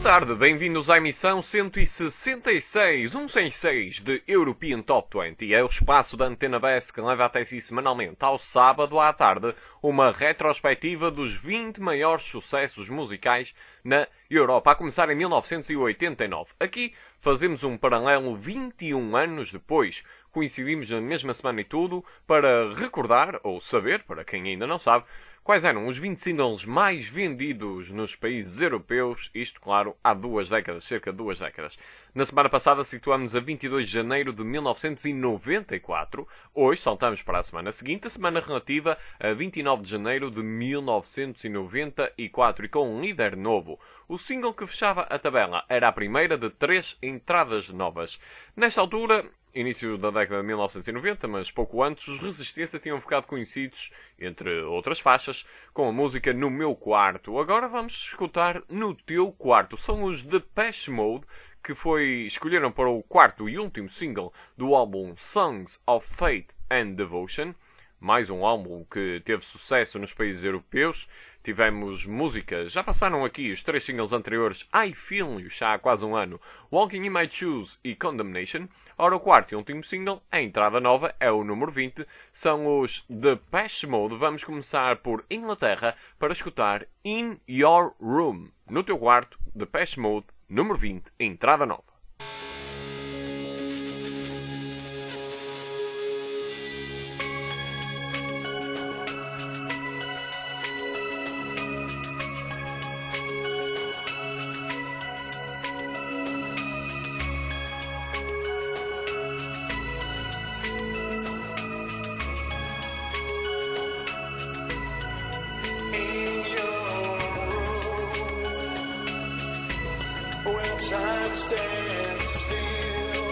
tarde, bem-vindos à emissão 166 de European Top 20. É o espaço da Antena BES que leva até si semanalmente, ao sábado à tarde, uma retrospectiva dos 20 maiores sucessos musicais na Europa, a começar em 1989. Aqui fazemos um paralelo 21 anos depois. Coincidimos na mesma semana e tudo para recordar, ou saber, para quem ainda não sabe, quais eram os 20 singles mais vendidos nos países europeus, isto, claro, há cerca de 2 décadas. Na semana passada situámos a 22 de janeiro de 1994. Hoje saltamos para a semana seguinte, a semana relativa a 29 de janeiro de 1994, e com um líder novo. O single que fechava a tabela era a primeira de 3 entradas novas. Nesta altura, início da década de 1990, mas pouco antes, os Resistência tinham ficado conhecidos, entre outras faixas, com a música No Meu Quarto. Agora vamos escutar No Teu Quarto. São os Depeche Mode, que escolheram para o quarto e último single do álbum Songs of Faith and Devotion. Mais um álbum que teve sucesso nos países europeus. Tivemos músicas, já passaram aqui os 3 singles anteriores, I Feel You, já há quase um ano, Walking in My Shoes e Condemnation. Ora, o quarto e último single, a entrada nova, é o número 20, são os Depeche Mode. Vamos começar por Inglaterra para escutar In Your Room. No Teu Quarto, Depeche Mode, número 20, entrada nova. Time stands still,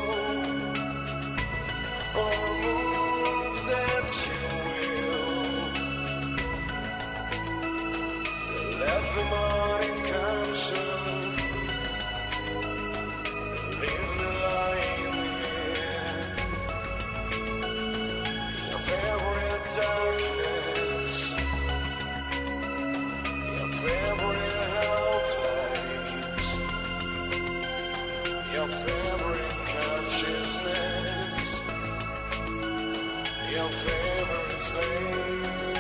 or moves at your will. Let the morning come soon. Leave me lying here. Your favorite darkness, your favorite hellflames. Your favorite consciousness, your favorite thing.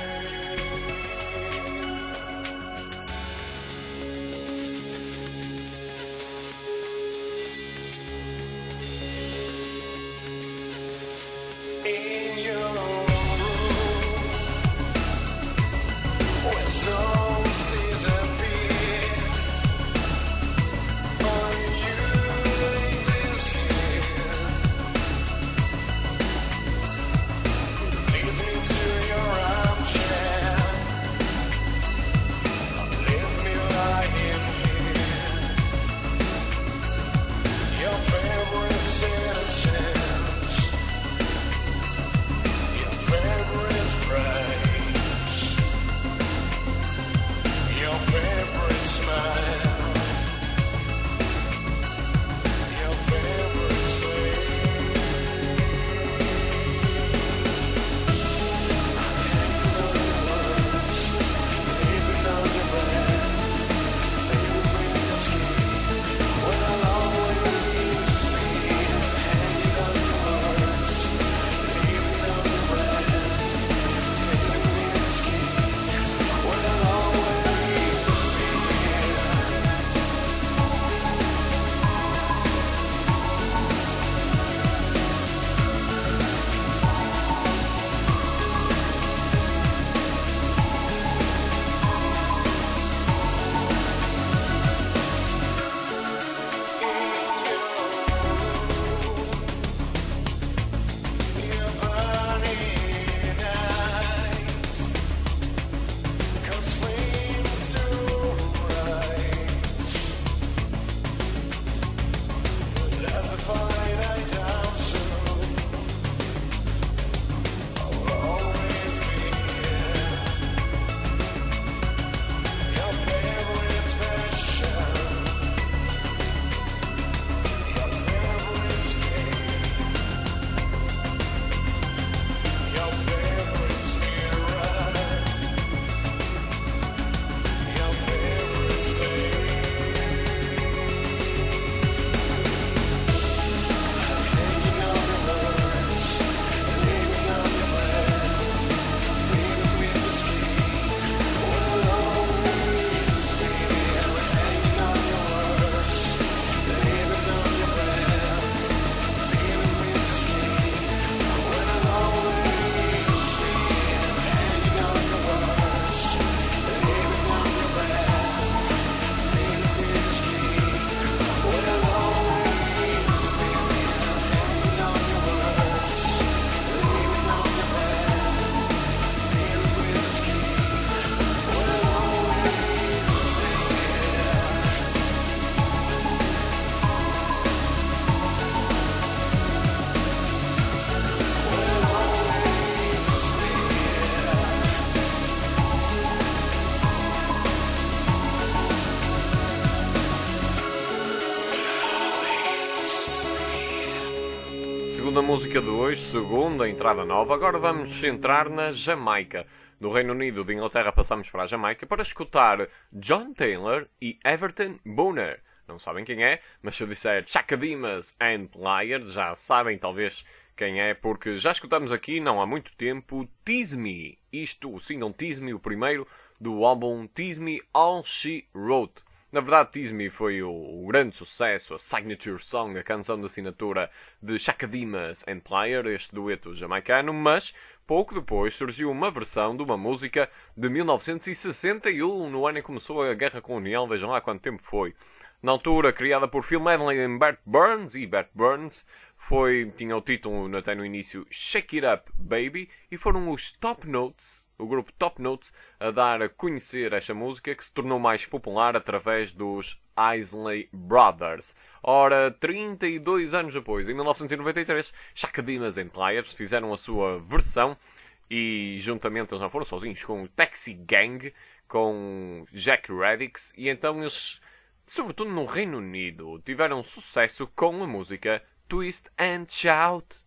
In your room, where souls disappear. Lead me to your segunda música de hoje, segunda entrada nova. Agora vamos centrar na Jamaica. Do Reino Unido, de Inglaterra, passamos para a Jamaica para escutar John Taylor e Everton Booner. Não sabem quem é, mas se eu disser Chaka Demus and Pliers, já sabem talvez quem é, porque já escutamos aqui, não há muito tempo, Tease Me. Isto, o single Tease Me, o primeiro do álbum Tease Me All She Wrote. Na verdade, Tease Me foi o grande sucesso, a signature song, a canção de assinatura de Chaka Demus and Pliers, este dueto jamaicano, mas pouco depois surgiu uma versão de uma música de 1961, no ano em que começou a Guerra Colonial, vejam lá quanto tempo foi. Na altura, criada por Phil Medley e Bert Burns, tinha o título até no início Shake It Up Baby, e foram os Top Notes, o grupo Top Notes, a dar a conhecer esta música, que se tornou mais popular através dos Isley Brothers. Ora, 32 anos depois, em 1993, Chaka Demus and Pliers fizeram a sua versão, e juntamente eles não foram sozinhos, com o Taxi Gang, com Jack Reddix, e então eles, sobretudo no Reino Unido, tiveram sucesso com a música Twist and Shout.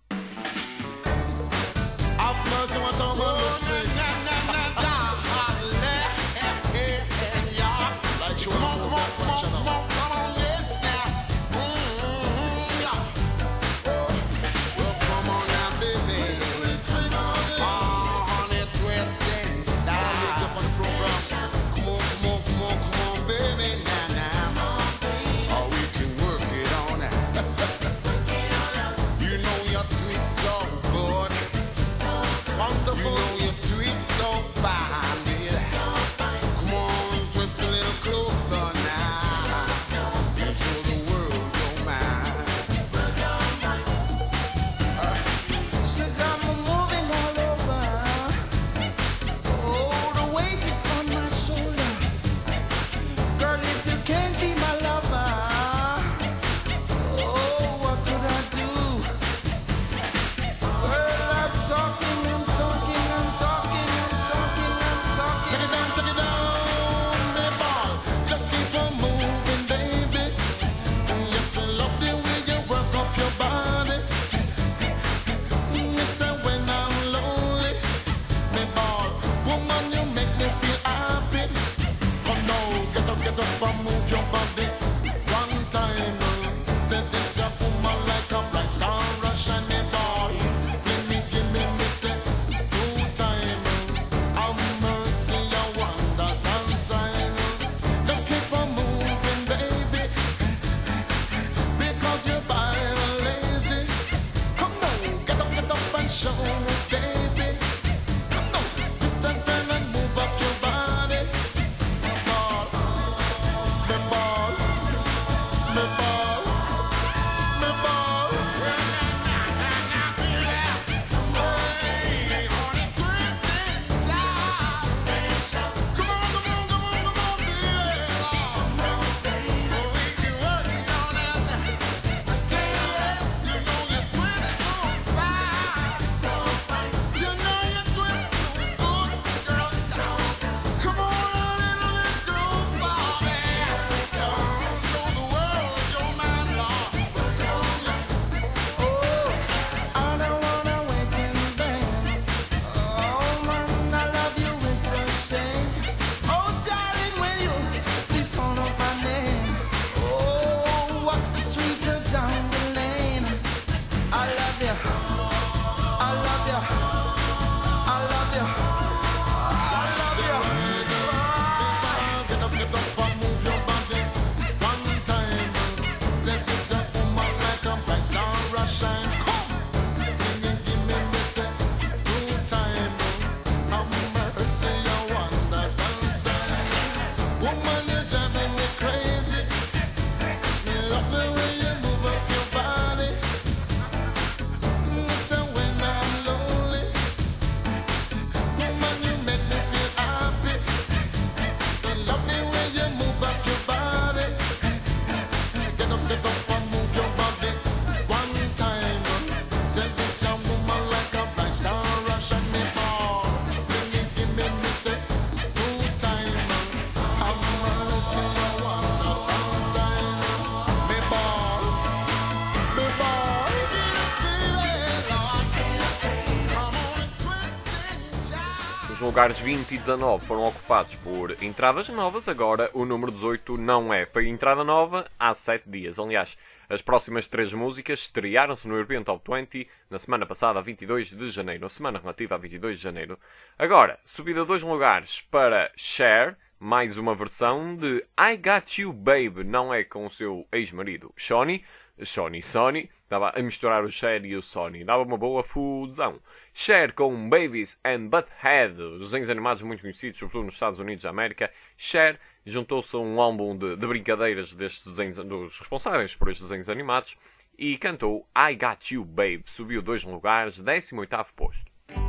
lugares 20 e 19 foram ocupados por entradas novas, agora o número 18 não é. Foi entrada nova há 7 dias. Aliás, as próximas 3 músicas estrearam-se no European Top 20 na semana passada, a 22 de janeiro, a semana relativa a 22 de janeiro. Agora, subida 2 lugares para Cher, mais uma versão de I Got You Babe, não é com o seu ex-marido Sony, estava a misturar o Cher e o Sony, dava uma boa fusão. Cher com Beavis and Butthead, os desenhos animados muito conhecidos, sobretudo nos Estados Unidos da América. Cher juntou-se a um álbum de brincadeiras destes desenhos, dos responsáveis por estes desenhos animados, e cantou I Got You Babe, subiu 2 lugares, 18º posto.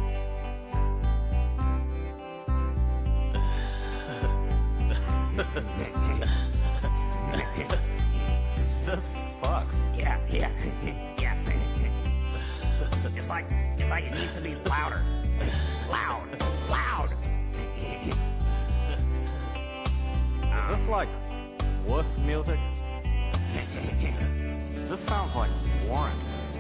The fuck? Yeah. It's like it needs to be louder. Loud. Is this like wuss music? This sounds like Warren.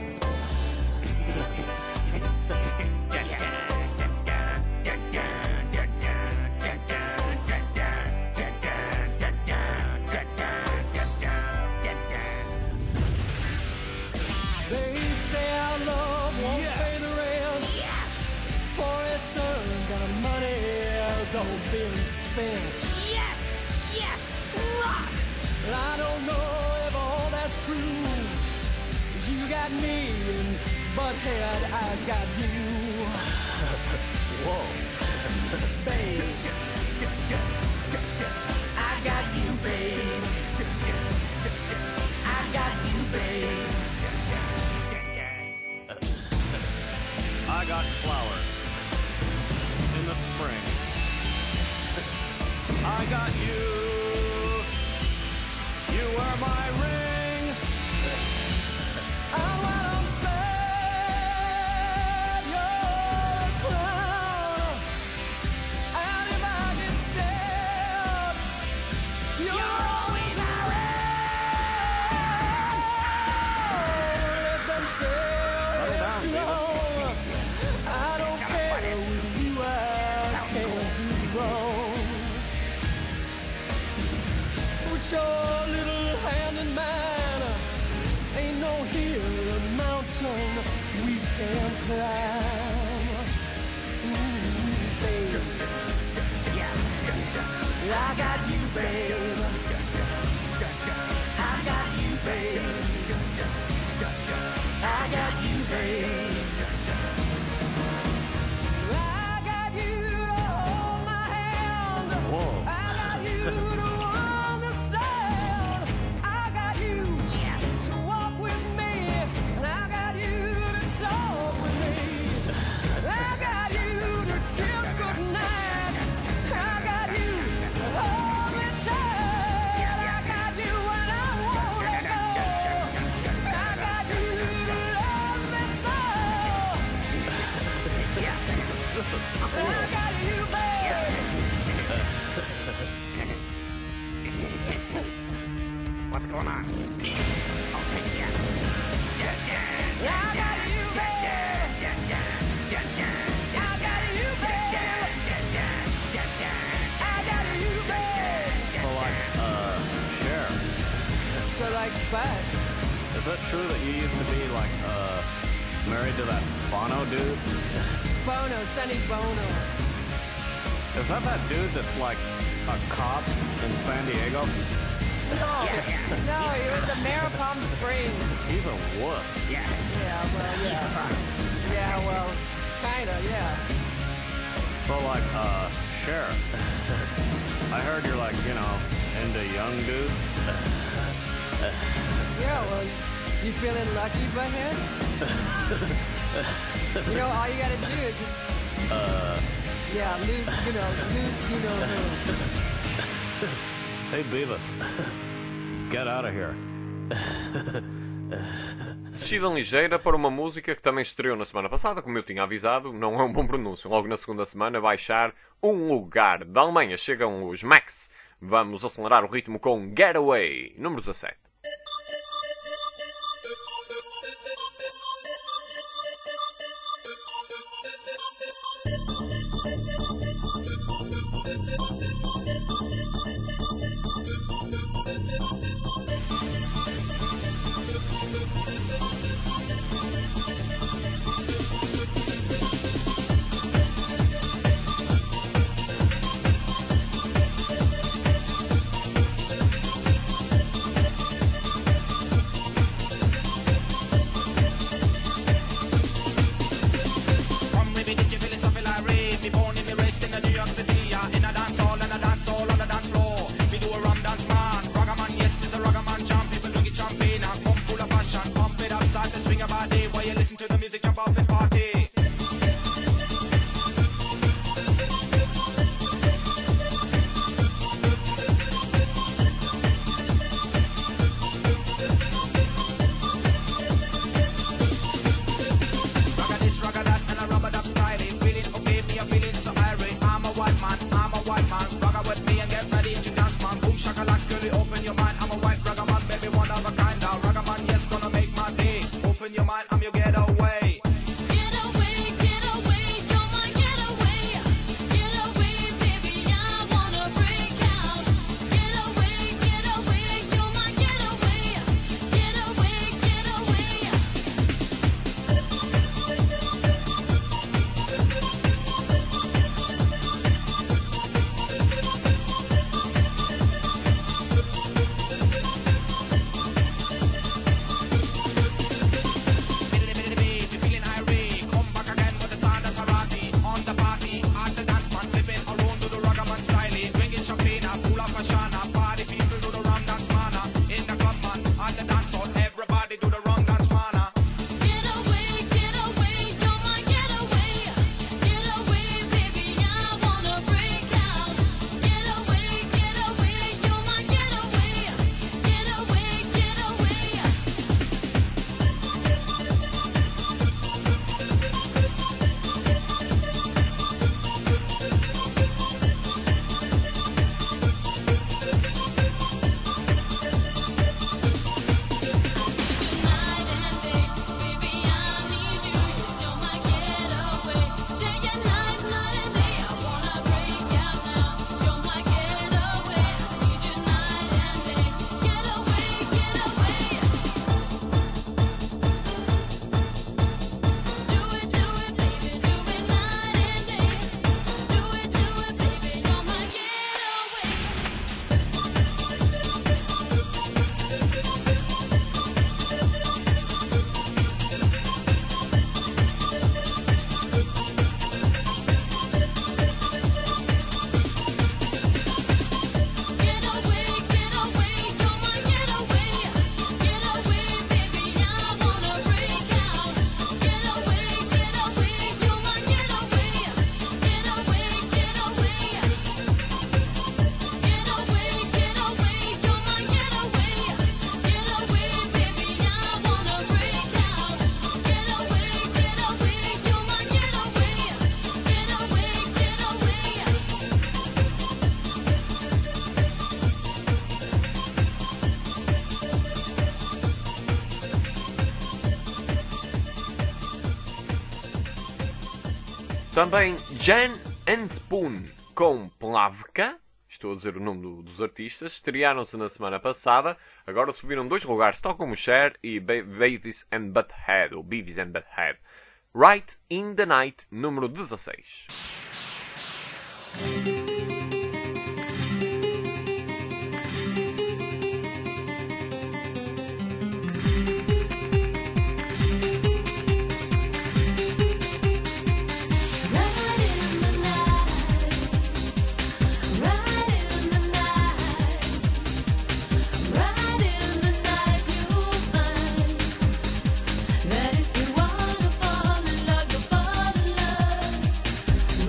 They say our love won't pay the rent. For it's earned and our money has all been spent. Yes. Rock. And I don't know if all that's true. 'Cause you got me and Butthead, I got you. Whoa. Babe, I got you, babe. I got you, babe. I got flowers in the spring. I got you. You wear my ring. And when I'm sad, you're a clown. And if I get scared, you're always around. Let them say Settle down, it's too Beavis. long. I don't care with you, I can't do wrong. With your little hand in mine, ain't no hill or mountain we can't climb. Ooh, babe, I got you, babe. I got you, babe. I got you, babe. I got you to hold my hand. Whoa. I got you to understand. I got you to walk with me. And I got you to talk with me. I got you to kiss goodnight. I got you to hold me tight. I got you when I won't let go. I got you to love me so. I got you, babe. What's going on? Okay, yeah. I got you, babe. I got you, babe. I got you, babe. So like, Cher, So like what? is it true that you used to be like, married to that Bono dude? Bono, Sonny Bono. Is that dude that's like a cop in San Diego? No, he was at Mayor Palm Springs. He's a wuss. Yeah. Yeah, well, kinda, yeah. So like, Cher, I heard you're like, into young dudes. Yeah, well, you feeling lucky, Butthead? All you gotta do is just, lose who. Hey Beavis, get out of here. Descida ligeira para uma música que também estreou na semana passada, como eu tinha avisado, não é um bom pronúncio. Logo na segunda semana baixar um lugar. Da Alemanha chegam os Max. Vamos acelerar o ritmo com Getaway, número 17. listen to the music, jump off and party. Ragga this, ragga that, and a rubber dub styling. Feeling okay, me a feeling so irate. I'm a white man, ragga with me and get ready to dance, man. Boom shakalak, girl, open your mind. I'm a white ragga man, baby, one of a kind. Now ragga man, yes, gonna make my day. Open your mind, I'm your getaway. Também Jan and Spoon com Plavka, estou a dizer o nome dos artistas, estrearam-se na semana passada, agora subiram 2 lugares, tal como Cher e Beavis and Butthead, ou Beavis and Butthead. Right in the Night, número 16. That if you wanna fall in love, you'll fall in love.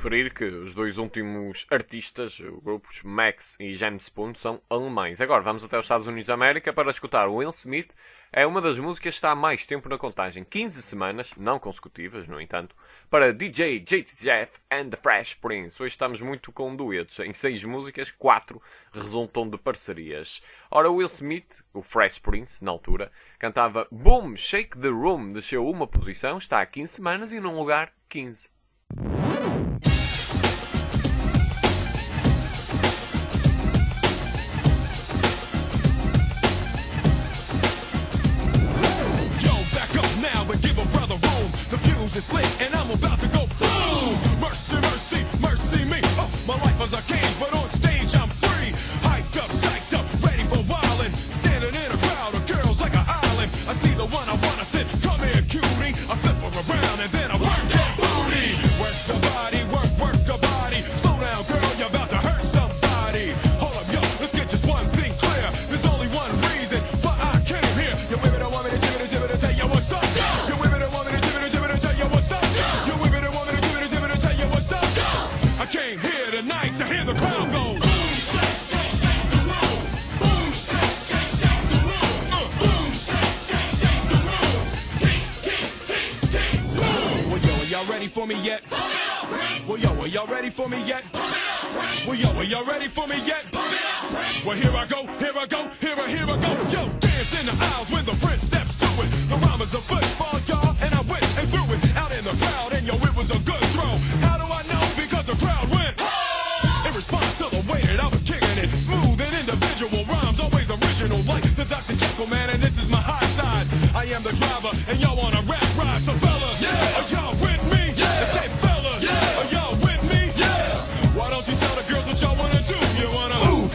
referir que os dois últimos artistas, grupos Max e James Spoon, são alemães. Agora vamos até os Estados Unidos da América para escutar Will Smith. É uma das músicas que está há mais tempo na contagem, 15 semanas, não consecutivas, no entanto, para DJ JT Jeff and the Fresh Prince. Hoje estamos muito com duetos. Em 6 músicas, 4 resultam de parcerias. Ora, Will Smith, o Fresh Prince, na altura, cantava Boom, Shake the Room, desceu uma posição, está há 15 semanas e num lugar 15. Is lit and I'm about to go boom. Mercy, mercy, mercy me. Oh, my life was a cage, but on stage I'm free. Hyped up, psyched up, ready for wildin'. Standing in a crowd of girls like an island. I see the one I wanna sit. Come here, cutie. I flip her around and then I work that booty. Work the body, work the body. Slow down, girl, you're about to hurt somebody. Hold up, yo, let's get just one thing clear. There's only one reason why I came here. You women don't want me to tell you what's up. You women don't want me to tell you what's up. You women don't want me to tell you what's up. I came here tonight to hear the crowd go. Boom, shake, shake, shake the room. Boom, shake, shake, shake the room. Boom, shake, shake, shake the room. Tick, tick, tick, tick, boom. Well, yo, are y'all ready for me yet? Well, yo, are y'all ready for me yet? Well, yo, are y'all ready for me yet? Well, here I go, here I go, here I go. Yo, dance in the aisles when the prince steps to it. The rhyme is a football, y'all, and I went and threw it out in the crowd, and yo, it was a good throw. How do I know? Because the crowd went in response to the way that I was kicking it. Smooth and individual rhymes, always original, like the Dr. Jekyll man, and this is my high side. I am the driver, and y'all on a rap ride. So fellas, are y'all with me? I say fellas, are y'all with me? Why don't you tell the girls what y'all wanna do? You wanna ooh,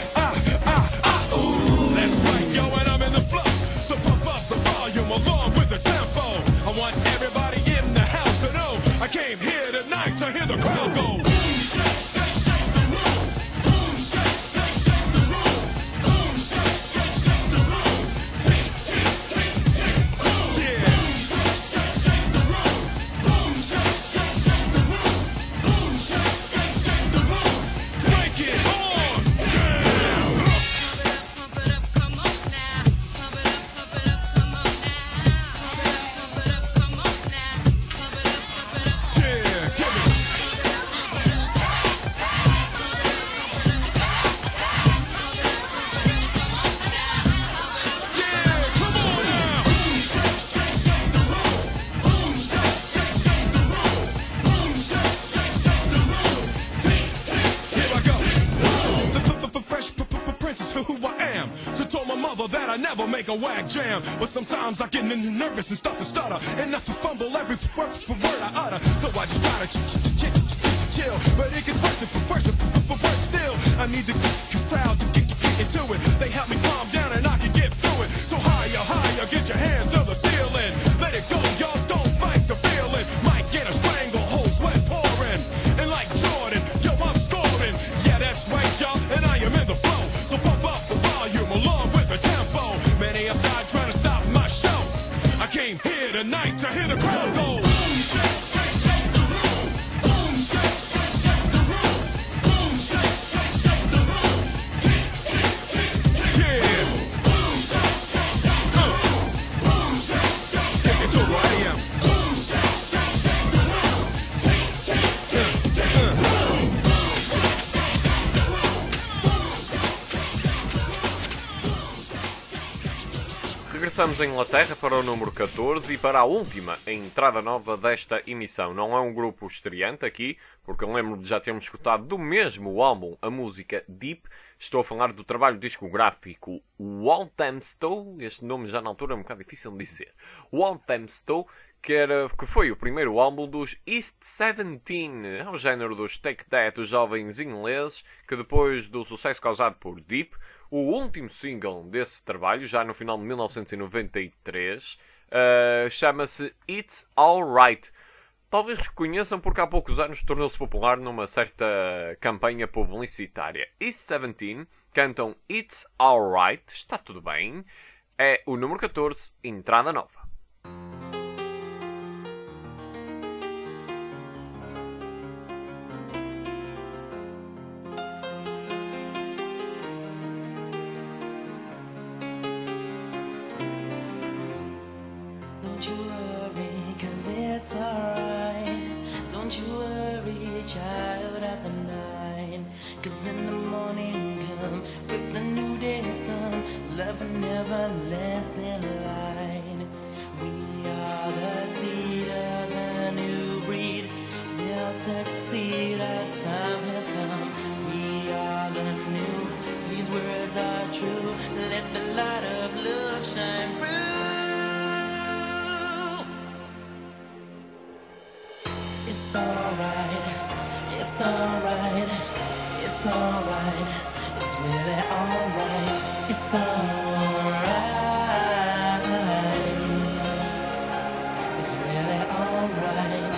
ooh. That's right, yo, and I'm in the flow. So pump up the volume along with the tempo. I want everybody in the house to know I came here tonight to hear the crowd go. Boom, shake, shake, shake the room. Boom, shake, shake, shake the room. Boom, shake, shake, shake the room. Tick, tick, tick, tick, boom. Yeah. Boom, shake, shake, shake the room. Boom, shake, shake, shake the room. Boom, shake, shake, shake the room. Break it on down. Pump it up, come on now. Pump it up, come on now. Pump it up, come on now. Pump it up, Yeah, give me. Yeah, come on now. Boom, shake, shake, shake the room. Boom, shake, shake, shake the room. Boom, shake, shake, shake the room. Tick, tick, tick. Here I go. The fresh princess, who I am. So told my mother that I never make a whack jam. But sometimes I get nervous and start to stutter. Enough to fumble every word I utter. So I just try to chill. But it gets worse and worse still. I need the crowd to get into it. They help me calm down and I can get through it. So higher, higher, get your hands to the ceiling. Let it go, y'all, don't fight the feeling. Might get a stranglehold, sweat pouring. And like Jordan, yo, I'm scoring. Yeah, that's right, y'all, and I am in the flow. So pump up the volume along with the tempo. Many have died trying to stop my show. I came here tonight to hear the crowd go. Boom, shake, shake, shake the room. Boom, shake, shake, shake the room. Boom, shake, shake, shake the room. Tick, tick, tick, tick. Yeah. Boom, shake, shake, shake the room. Boom, shake, shake, shake it to who I am. Boom, shake, shake, shake the room. Tick, tick, tick, tick. Boom, boom, shake, shake, shake the room. Boom, shake, shake, shake the room. Boom, shake, shake, shake the room. Regressamos à Inglaterra para o número 14 e para a última entrada nova desta emissão. Não é um grupo estreante aqui, porque eu lembro de já termos escutado do mesmo álbum a música Deep. Estou a falar do trabalho discográfico Walthamstow. Este nome já na altura é um bocado difícil de dizer. Walthamstow, que foi o primeiro álbum dos East 17, ao género dos Take That, os jovens ingleses, que depois do sucesso causado por Deep, o último single desse trabalho, já no final de 1993, chama-se It's Alright. Talvez reconheçam porque há poucos anos tornou-se popular numa certa campanha publicitária. East 17 cantam It's Alright, está tudo bem, é o número 14, entrada nova. time has come. We are the new. These words are true. Let the light of love shine through. It's alright. It's alright. It's alright. It's really alright. It's alright. It's really alright.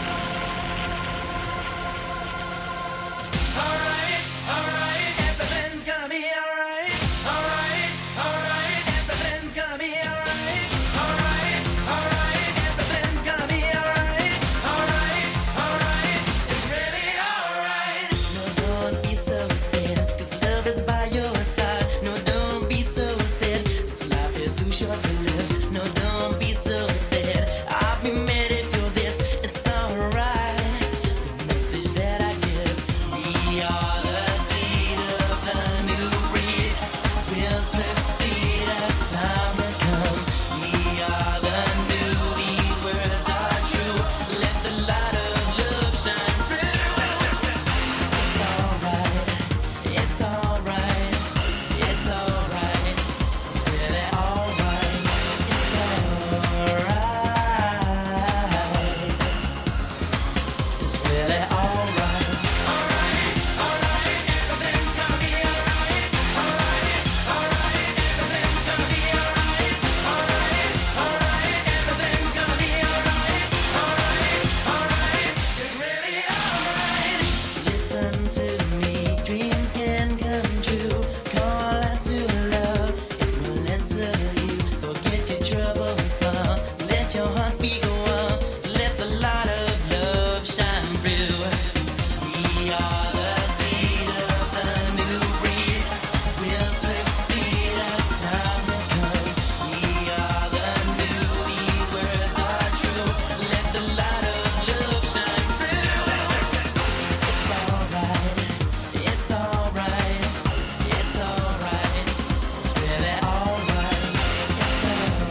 Alright, alright, everything's gonna be alright. Alright, alright, everything's gonna be alright. Alright, alright, everything's gonna be alright. Alright, alright, it's really alright. No, don't be so sad, 'cause love is by your side. No, don't be so sad, 'cause life is too short to live. No, don't be so sad. I'll be mad if you're this. It's alright. The message that I give. We are the seed of the new breed. We'll succeed as time has come. We are the new. These words are true. Let the light of love shine through. It's alright. It's alright. It's alright. It's really alright. It's alright. It's really alright. Alright, alright, everything's gonna be alright. Alright, alright, everything's gonna be alright. Alright, alright, everything's gonna be alright. Alright, alright, it's really alright. Listen to me, dreams can come true. Call out to love, it will answer you. Forget your trouble and smile. Let your heart be go on. Let the light of love shine through. We are the seed of the new breed. We'll succeed as time has come. We are the new. These words are true. Let the light of love shine through. It's alright. It's alright. It's alright. It's really alright. It's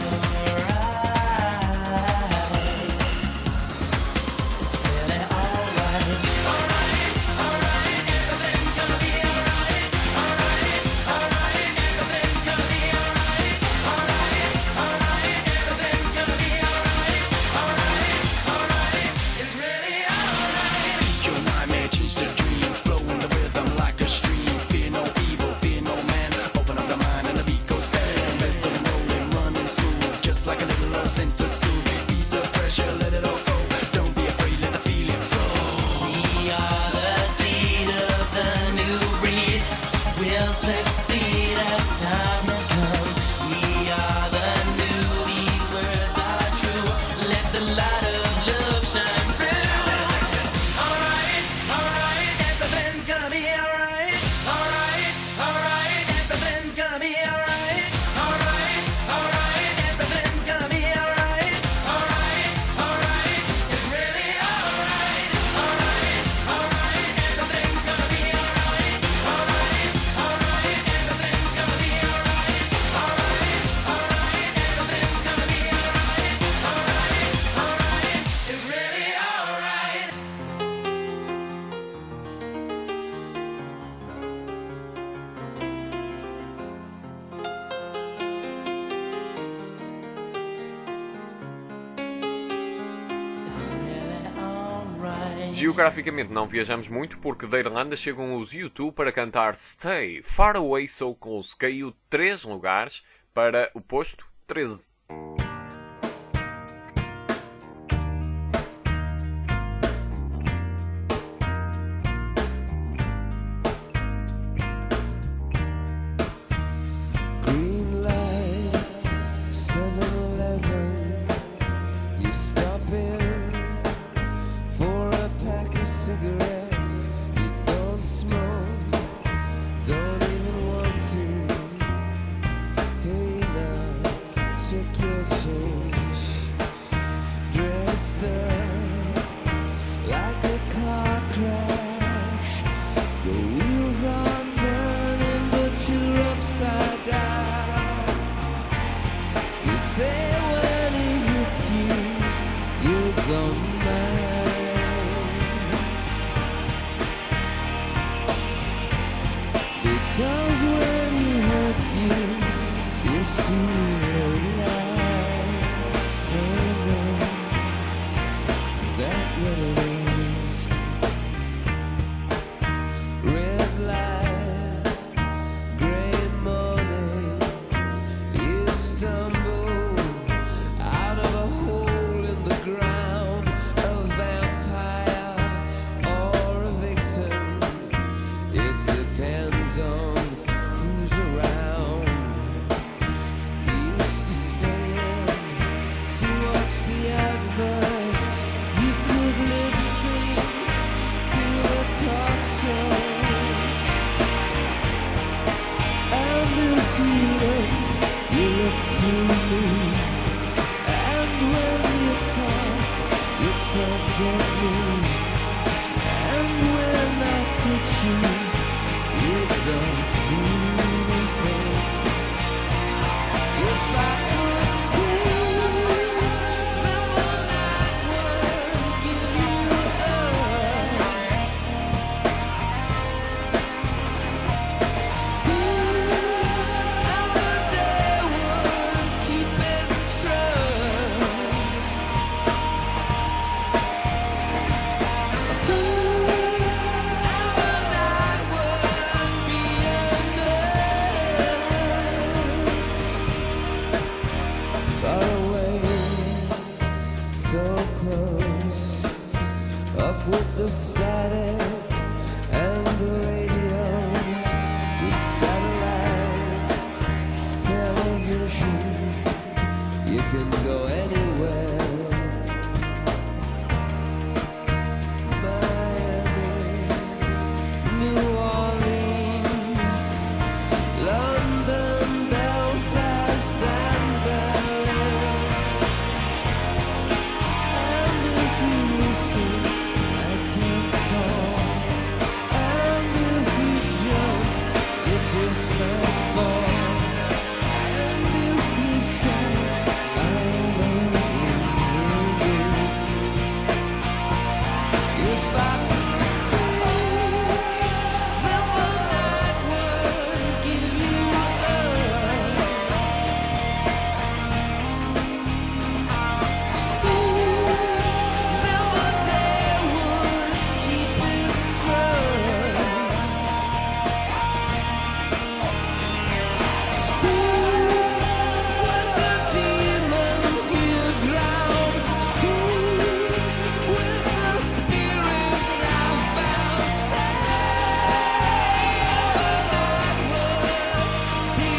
alright. It's really alright. Alright, alright, everything's gonna be alright. Alright, alright, everything's gonna be alright. Alright, alright, everything's gonna be alright. Alright, alright, it's really alright. Your nightmare change to dream, flow in the rhythm like a stream. Fear no evil, fear no man. Open up the mind and the beat goes bang. Rhythm rolling, running smooth, just like a little love sent to soothe. Ease the pressure, let it all go. Don't be afraid, let the feeling flow. We are the seed of the new breed. We'll succeed as time has come. We are the new. These words are true. Let the light of love shine through. Alright, alright, everything's gonna be alright. Alright, alright, everything's gonna be alright. Alright, alright, everything's gonna be alright. Alright, alright, it's really alright. Alright, alright, everything's gonna be alright. Alright, alright, everything's gonna be alright. Alright, alright, everything's gonna be alright. Alright, alright, it's really alright. It's really alright. Geograficamente não viajamos muito porque da Irlanda chegam os U2 para cantar Stay. Far Away Soul Close caiu 3 lugares para o posto 13. Green light, 7-Eleven. You stop in for a pack of cigarettes. You don't smoke, don't even want to. Hey now, check your change. Dressed up like a car crash. The wheels are turning, but you're upside down. You say when it hits you, you don't mind. up with the static and the radio, with satellite television. You can go anywhere. Miami, New Orleans, London, Belfast, and Berlin. And if you listen, I keep calm. And if you jump, you just might fall. And if you shout, I'll only hear you. If I could stay, then the night would give you up. Stay, then the day would keep its trust. Stay with the demons you drown. Stay with the spirits I found. Stay, the night would be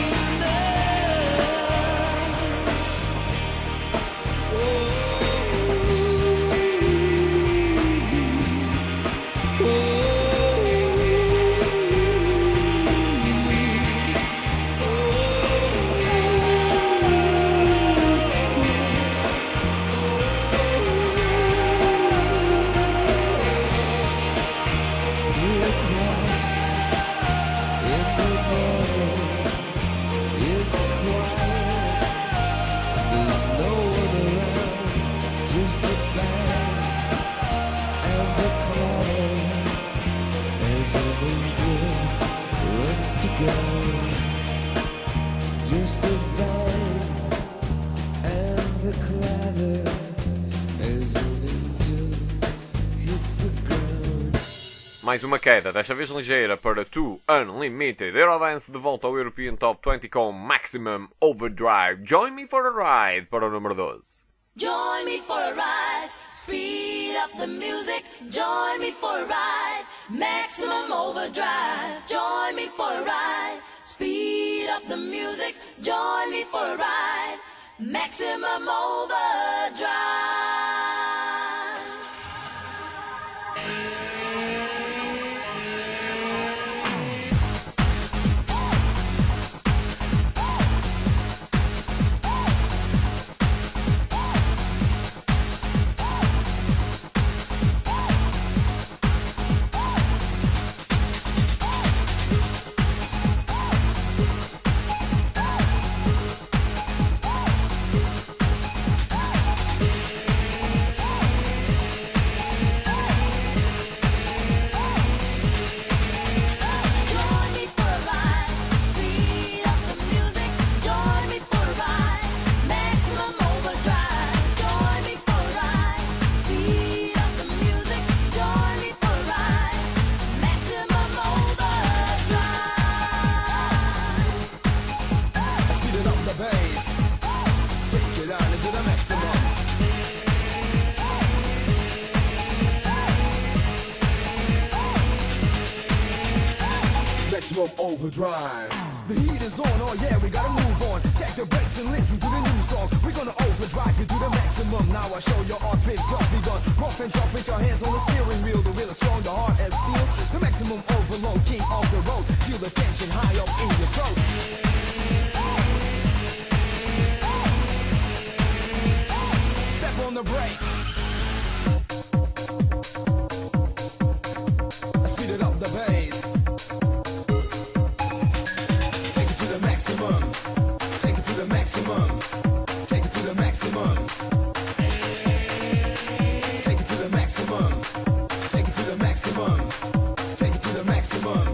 just the bang and the clatter as an angel hits the ground. Mais uma queda, desta vez ligeira, para Two Unlimited. Eurodance de volta ao European Top 20 com Maximum Overdrive. Join Me for a Ride para o número 12. Join me for a ride, speed up the music. Join me for a ride, maximum overdrive. Join me for a ride, speed up the music. Join me for a ride, maximum overdrive. Maximum overdrive. The heat is on, oh yeah, we gotta move on. Check the brakes and listen to the new song. We're gonna overdrive you to the maximum. Now I show your art trip just begun. Rough and tough with your hands on the steering wheel. The wheel is strong, the heart as steel. The maximum overload, king of the road. Feel the tension high up in your throat. Step on the brakes. Speed it up the bass. Take it to the maximum. Take it to the maximum. Take it to the maximum. Take it to the maximum. Take it to the maximum. Take it to the maximum.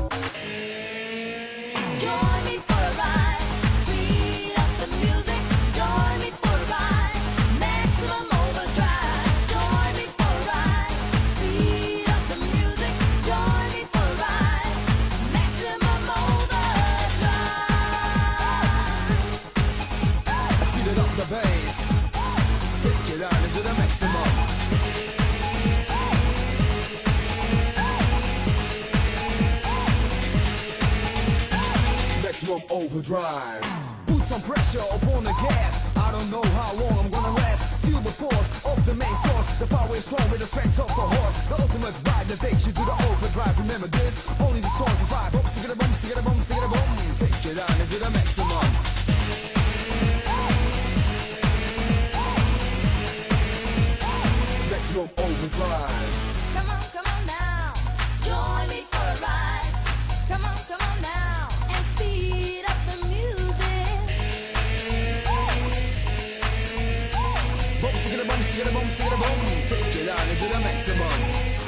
Join me for a ride, speed up the music. Join me for a ride, maximum overdrive. overdrive. Put some pressure upon the gas. I don't know how long I'm gonna last. Feel the force of the main source. The power is strong with the strength of a horse. The ultimate ride that takes you to the overdrive. Remember this, only the source survive. Boom, stick it a boom, stick it a boom, stick it a boom. Take it down into the maximum. Maximum overdrive. Come on now. Join me for a ride. Come on now. And speed up the music. Boom, stick it a boom, stick it a boom, stick it a boom. Take it down into the maximum.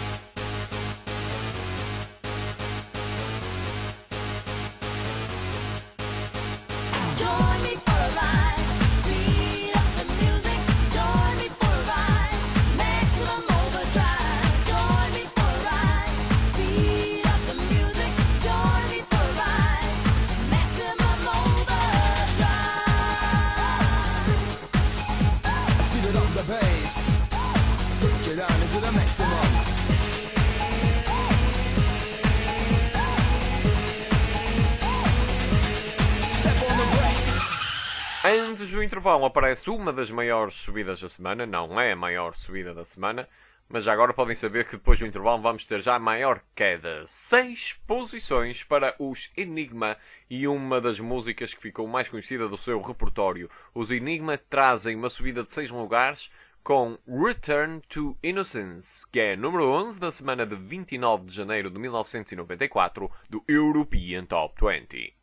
Join me for a ride. Speed up the music. Join me for a ride. Maximum overdrive. Join me for a ride. Speed up the music. Join me for a ride. Maximum overdrive. Speed it up the bass. Take it down into the maximum. Step on the brakes. Antes do intervalo aparece uma das maiores subidas da semana. Não é a maior subida da semana, mas já agora podem saber que depois do intervalo vamos ter já a maior queda. 6 posições para os Enigma e uma das músicas que ficou mais conhecida do seu repertório. Os Enigma trazem uma subida de 6 lugares com Return to Innocence, que é número 11 da semana de 29 de janeiro de 1994 do European Top 20.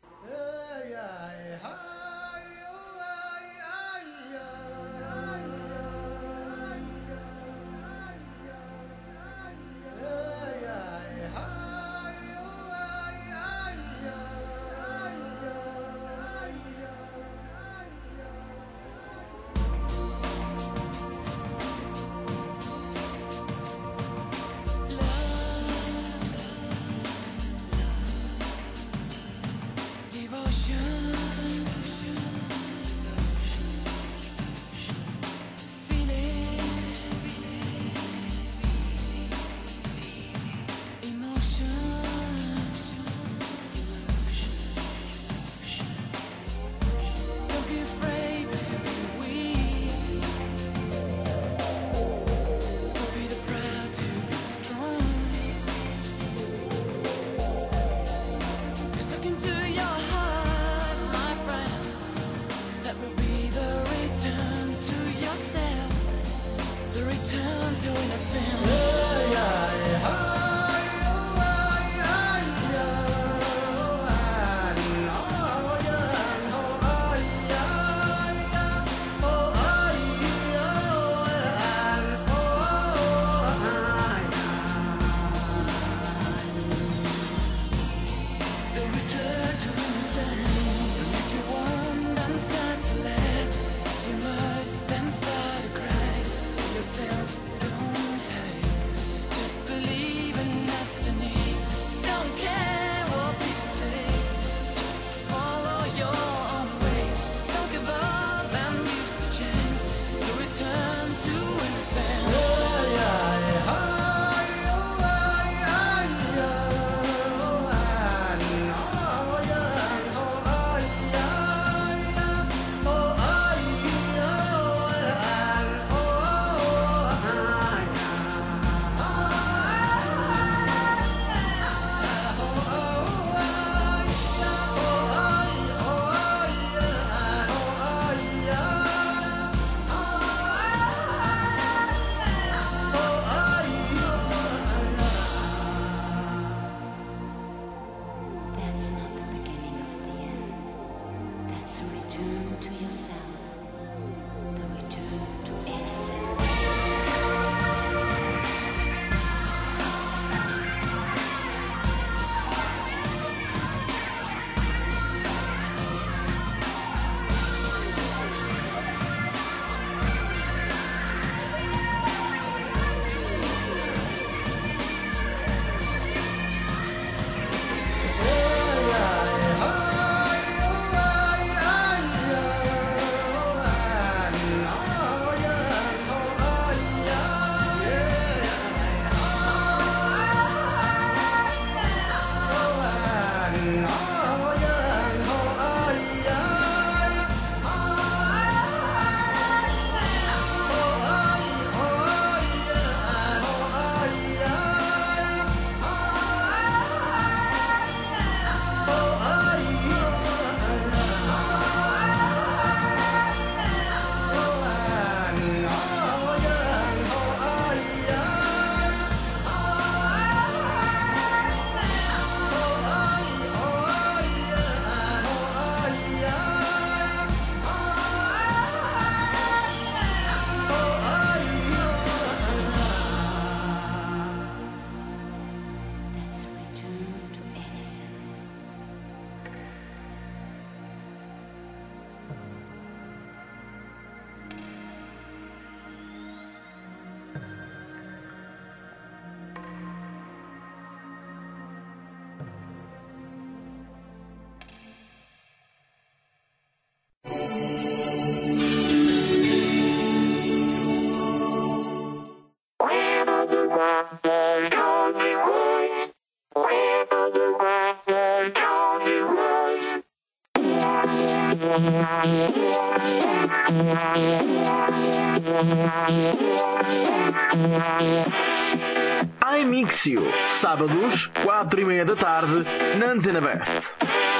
iMixio, sábados, 4:30 da tarde, na Antena Best.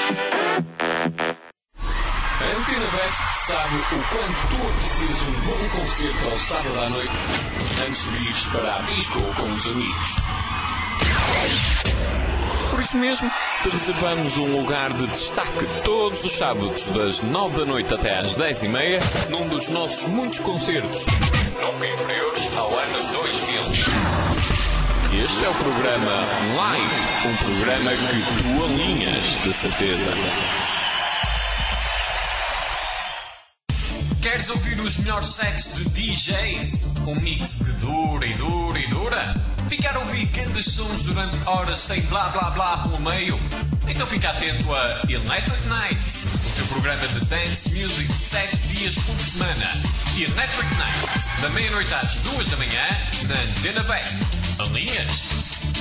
A Antena Best sabe o quanto tu aprecias um bom concerto ao sábado à noite antes de ires para a disco ou com os amigos. Por isso mesmo, te reservamos um lugar de destaque todos os sábados das 9 da noite até às 10:30 num dos nossos muitos concertos. Nunca inferiores ao ano 2000. Este é o programa Live, um programa que tu alinhas, de certeza. Queres ouvir os melhores sets de DJs? Um mix que dura e dura e dura? Ficar a ouvir grandes sons durante horas sem blá blá blá pelo meio? Então fica atento a Electric Nights, o teu programa de dance music 7 dias por semana. Electric Nights, da meia-noite às 2 da manhã, na Antena Best. Alinhas?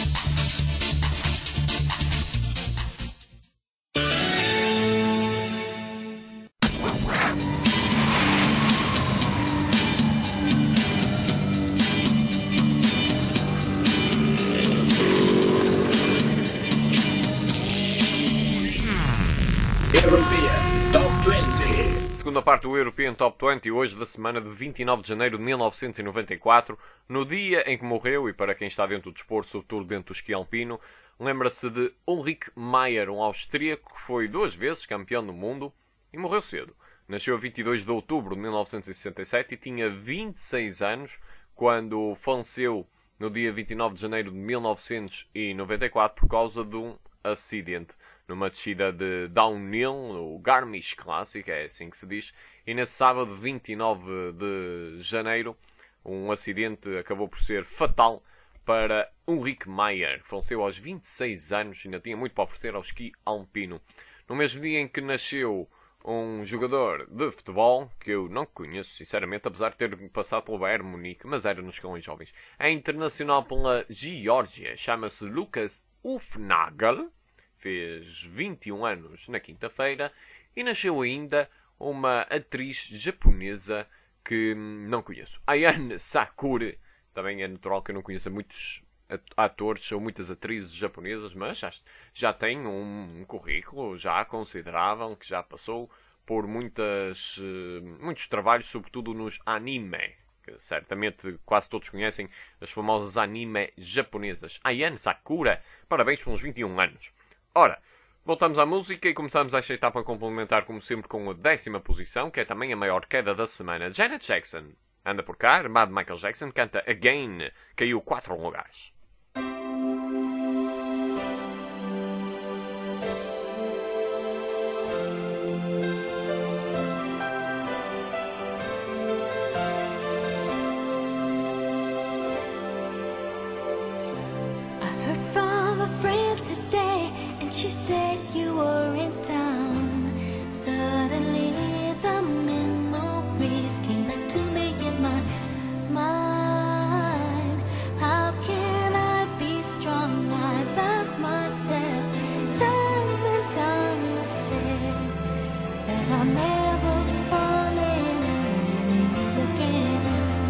European Top 20. Segunda parte do European Top 20, hoje da semana de 29 de janeiro de 1994, no dia em que morreu, e para quem está dentro do desporto, sobretudo dentro do esqui alpino, lembra-se de Ulrich Meier, um austríaco que foi 2 vezes campeão do mundo e morreu cedo. Nasceu a 22 de outubro de 1967 e tinha 26 anos quando faleceu no dia 29 de janeiro de 1994 por causa de um acidente numa descida de downhill, o Garmisch Classic, é assim que se diz, e nesse sábado 29 de janeiro um acidente acabou por ser fatal para Ulrich Meier, que faleceu aos 26 anos e ainda tinha muito para oferecer ao esqui alpino. No mesmo dia em que nasceu um jogador de futebol, que eu não conheço sinceramente, apesar de ter passado pelo Bayern Munique, mas era nos escalões jovens, é internacional pela Geórgia, chama-se Lukas Ufnagel, fez 21 anos na quinta-feira, e nasceu ainda uma atriz japonesa que não conheço, Ayane Sakura. Também é natural que eu não conheça muitos atores ou muitas atrizes japonesas, mas já tem um currículo já considerável, que já passou por muitos trabalhos, sobretudo nos anime, que certamente quase todos conhecem as famosas anime japonesas. Ayane Sakura, parabéns pelos 21 anos. Ora, voltamos à música e começamos esta etapa complementar, como sempre, com a 10ª posição, que é também a maior queda da semana. Janet Jackson anda por cá, armado de Michael Jackson, canta Again, caiu 4 lugares. I heard from a friend today, and she said you were in town. Suddenly the memories came back to me in my mind. How can I be strong? I've asked myself time and time. I've said that I'll never fall in love again.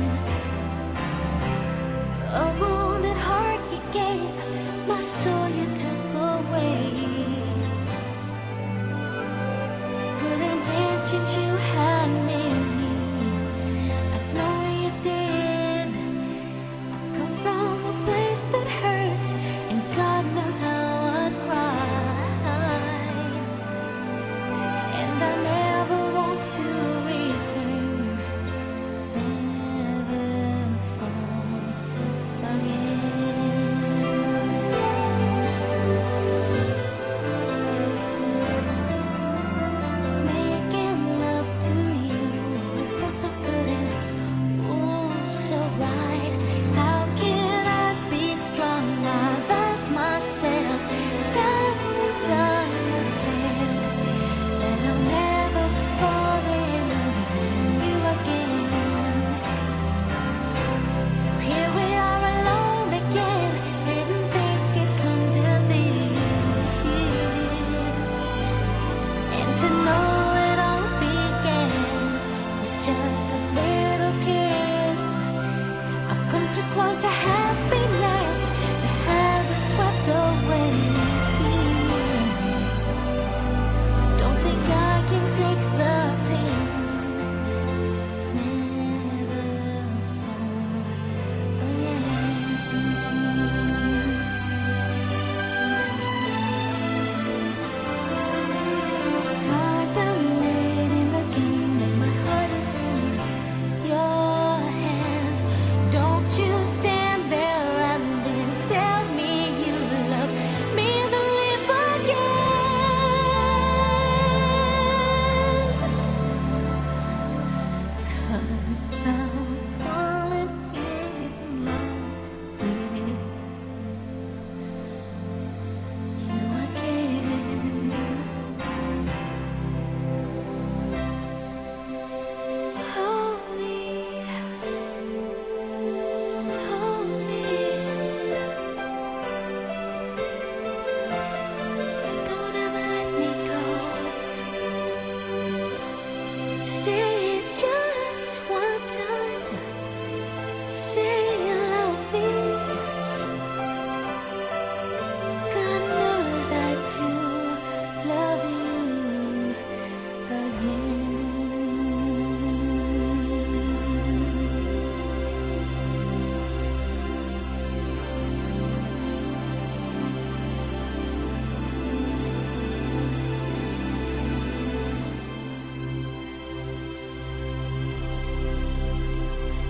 A wounded heart you gave, my soul you took away.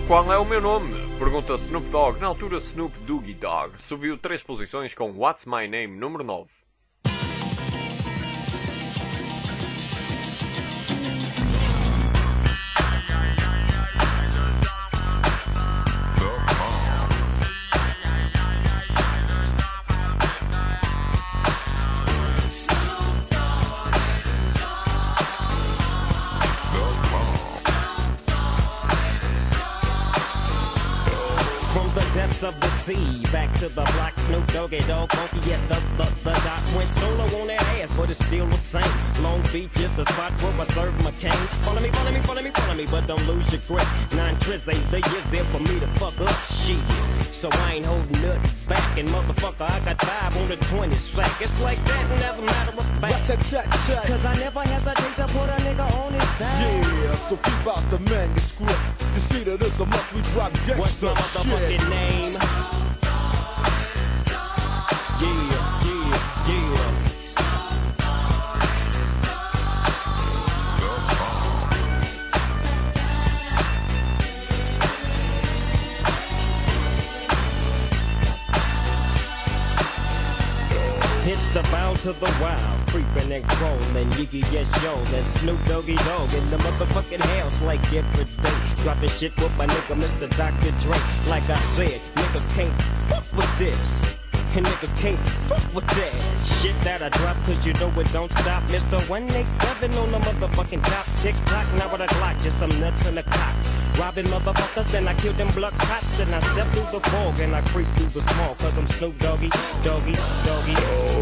qual é o meu nome? Pergunta Snoop Dogg. Na altura, Snoop Doggy Dogg subiu 3 posições com What's My Name, número 9. Of the sea, back to the block, Snoop Doggy Dogg, funky at the dot. Went solo on that ass, but it's still the same. Long Beach is the spot where I serve my cane. Follow me, follow me, follow me, follow me, but don't lose your grip. 9 tris ain't the years there for me to fuck up shit. So I ain't holding nothing back, and motherfucker, I got 5 on the 20 sack. It's like that, and as a matter of fact, cause I never hesitate to put a nigga on his back. Yeah, so keep out the manuscript. You see that it's a must we drop gangsta. What's my motherfucking name? Yeah, yeah, yeah. It's the bound to the wild, creeping and crawling, Yiggy yes yo, and Snoop Doggy Dogg in the motherfucking house like every day. Dropping shit with my nigga Mr. Dr. Dre. Like I said, niggas can't fuck with this. And niggas can't fuck with that shit that I drop, cause you know it don't stop. Mr. 187 on the motherfucking top. Tick tock, now with a Glock, just some nuts in the cock. Robbing motherfuckers, then I kill them blood cops. And I step through the fog and I creep through the small, cause I'm Snoop Doggy, Doggy, Doggy.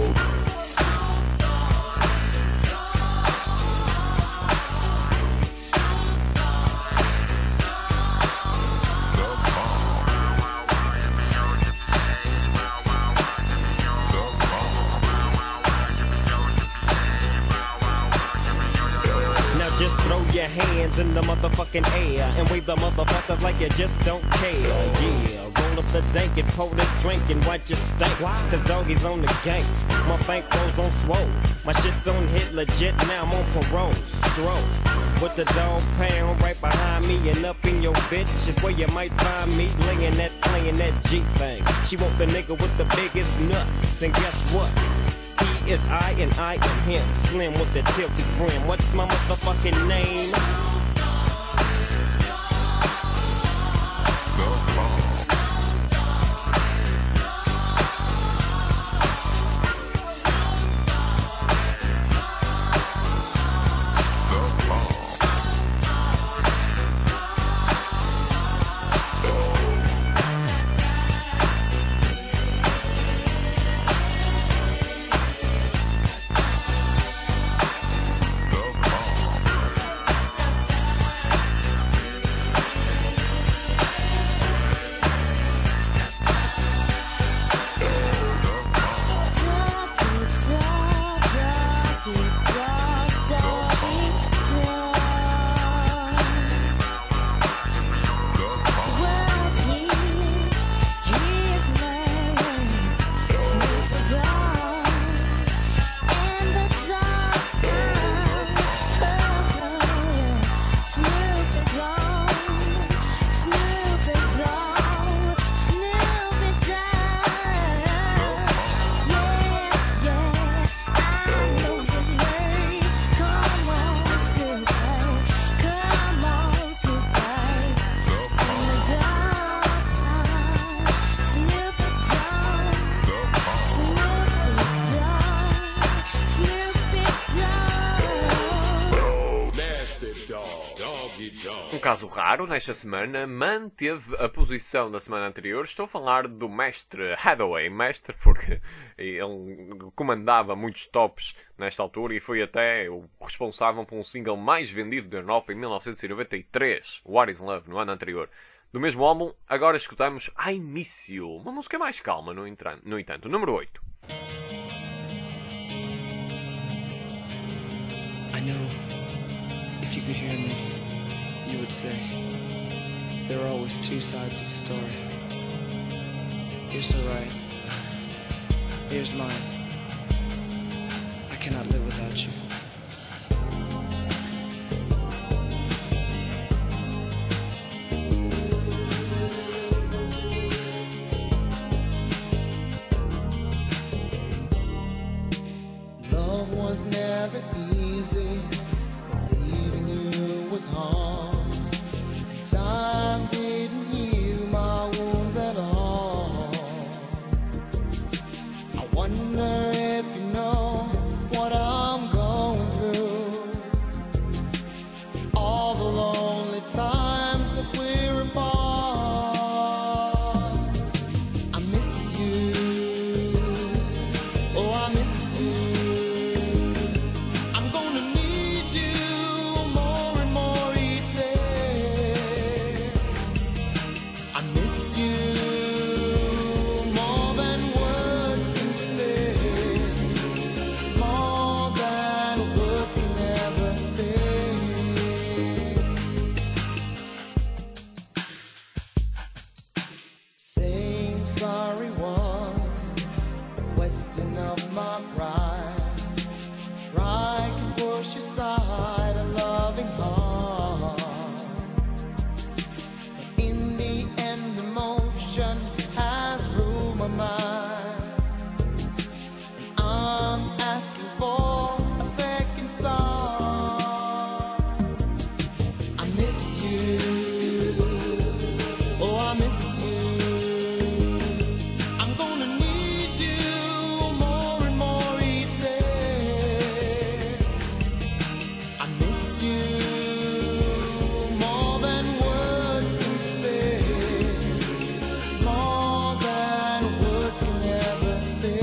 Your hands in the motherfucking air and wave the motherfuckers like you just don't care. Yeah, roll up the dank and pour the drink and watch it stink. Cause doggies on the gang, my bankroll's on swole. My shit's on hit legit, now I'm on parole. Stroke with the dog pound right behind me and up in your bitch is where you might find me laying that, playing that G thing. She want the nigga with the biggest nuts, and guess what? He is I and I am him. Slim with the tilted brim. What's my motherfucking name? Um caso raro, nesta semana, manteve a posição da semana anterior. Estou a falar do mestre Hathaway. Mestre porque ele comandava muitos tops nesta altura e foi até o responsável por um single mais vendido da Europa em 1993, What Is Love, no ano anterior. Do mesmo álbum, agora escutamos I Miss You, uma música mais calma, no entanto. Número 8. I know if you could hear me, you would say there are always two sides of the story. You're so right. Here's mine. I cannot live without you. was never easy, but leaving you was hard. Time didn't heal my wounds at all. I wonder if you know what I'm going through. All the lonely times that we're apart. I miss you. Oh, I miss you. I'm gonna need you more and more each day. I miss you more than words can say. More than words can ever say. Saying sorry was a question of my pride. Pride can push aside a loving heart. But in the end, emotion has ruled my mind. And I'm asking for a second start. I miss you. Oh, I miss you. I'm gonna need you more and more each day. I miss you more than words can say. More than words can ever say.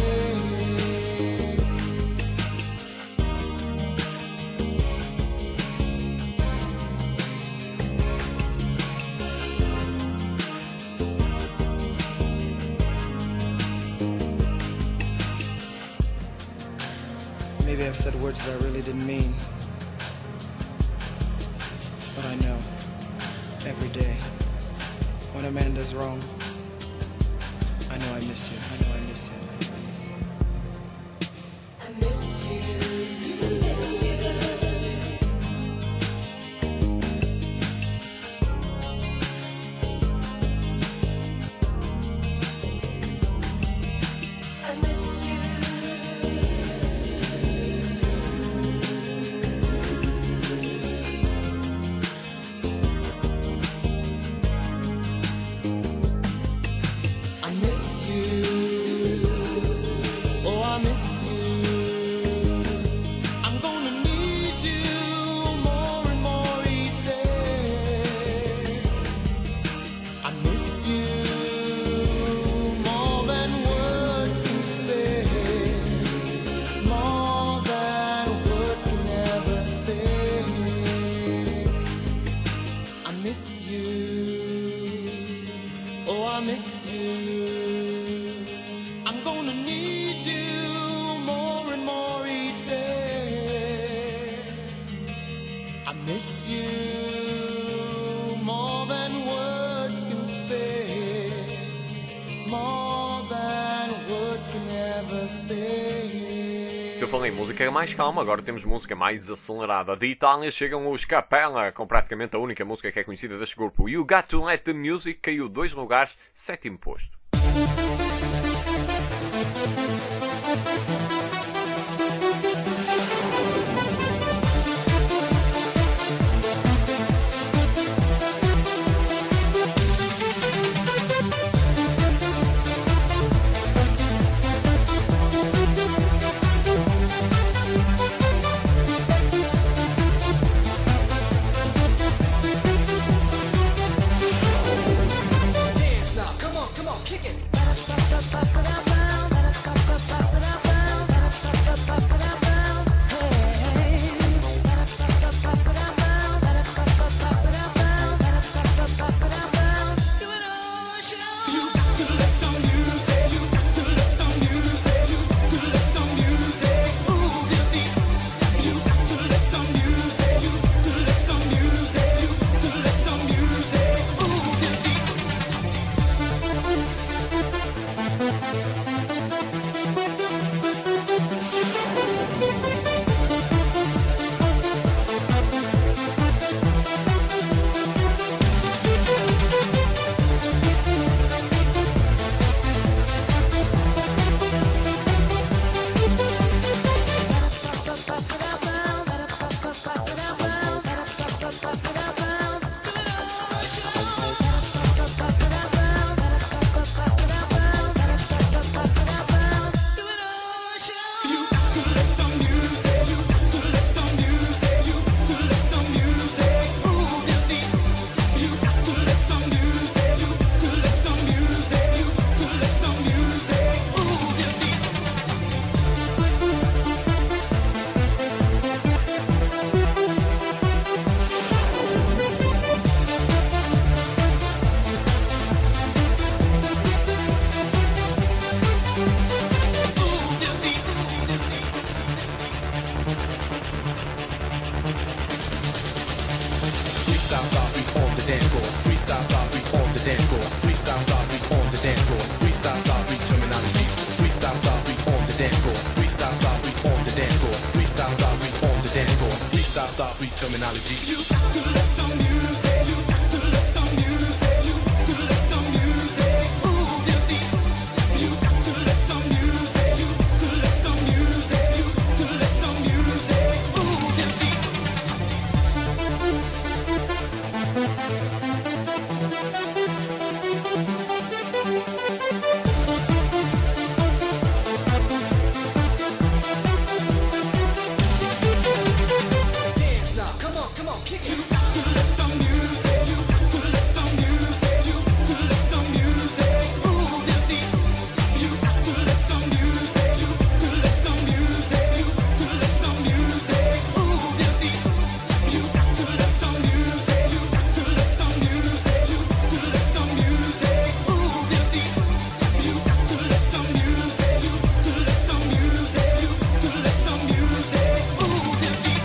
Maybe I've said words that I really didn't mean. But I know, every day, when a man does wrong, I know I miss you. I know I miss you. I know I miss you. I miss you. I miss you. I miss you. I miss you. Oh, I miss you. I'm gonna need you more and more each day. I miss you more than words can say. More than words can ever say. I miss you. Oh, I miss you. I'm gonna need you more and more each day. I miss you more than words can say. More than words can ever say. Se eu falei música mais calma, agora temos música mais acelerada. De Itália chegam os Capella, com praticamente a única música que é conhecida deste grupo. You Got to Let the Music caiu 2 lugares, 7º posto. Dance now, come on, kick it. the dance floor. Freestyle style freak on the dance floor. Freestyle style freak on the dance floor. Freestyle style freak terminology. You got to let the music. You got to let the music. You got to let the music move your feet. You got to let the music. You got to let the music. You got to let the music move your feet. Dance now, come on, kick it. You got to let the music. You got to let the music. You got to let the music move your feet. You got to let the music. You got to let the music. You got to let the music move your feet. You got to let the music. You got to let the music. You got to let the music move your feet. You got to let the music. You got to let the music. You got to let the music move your feet.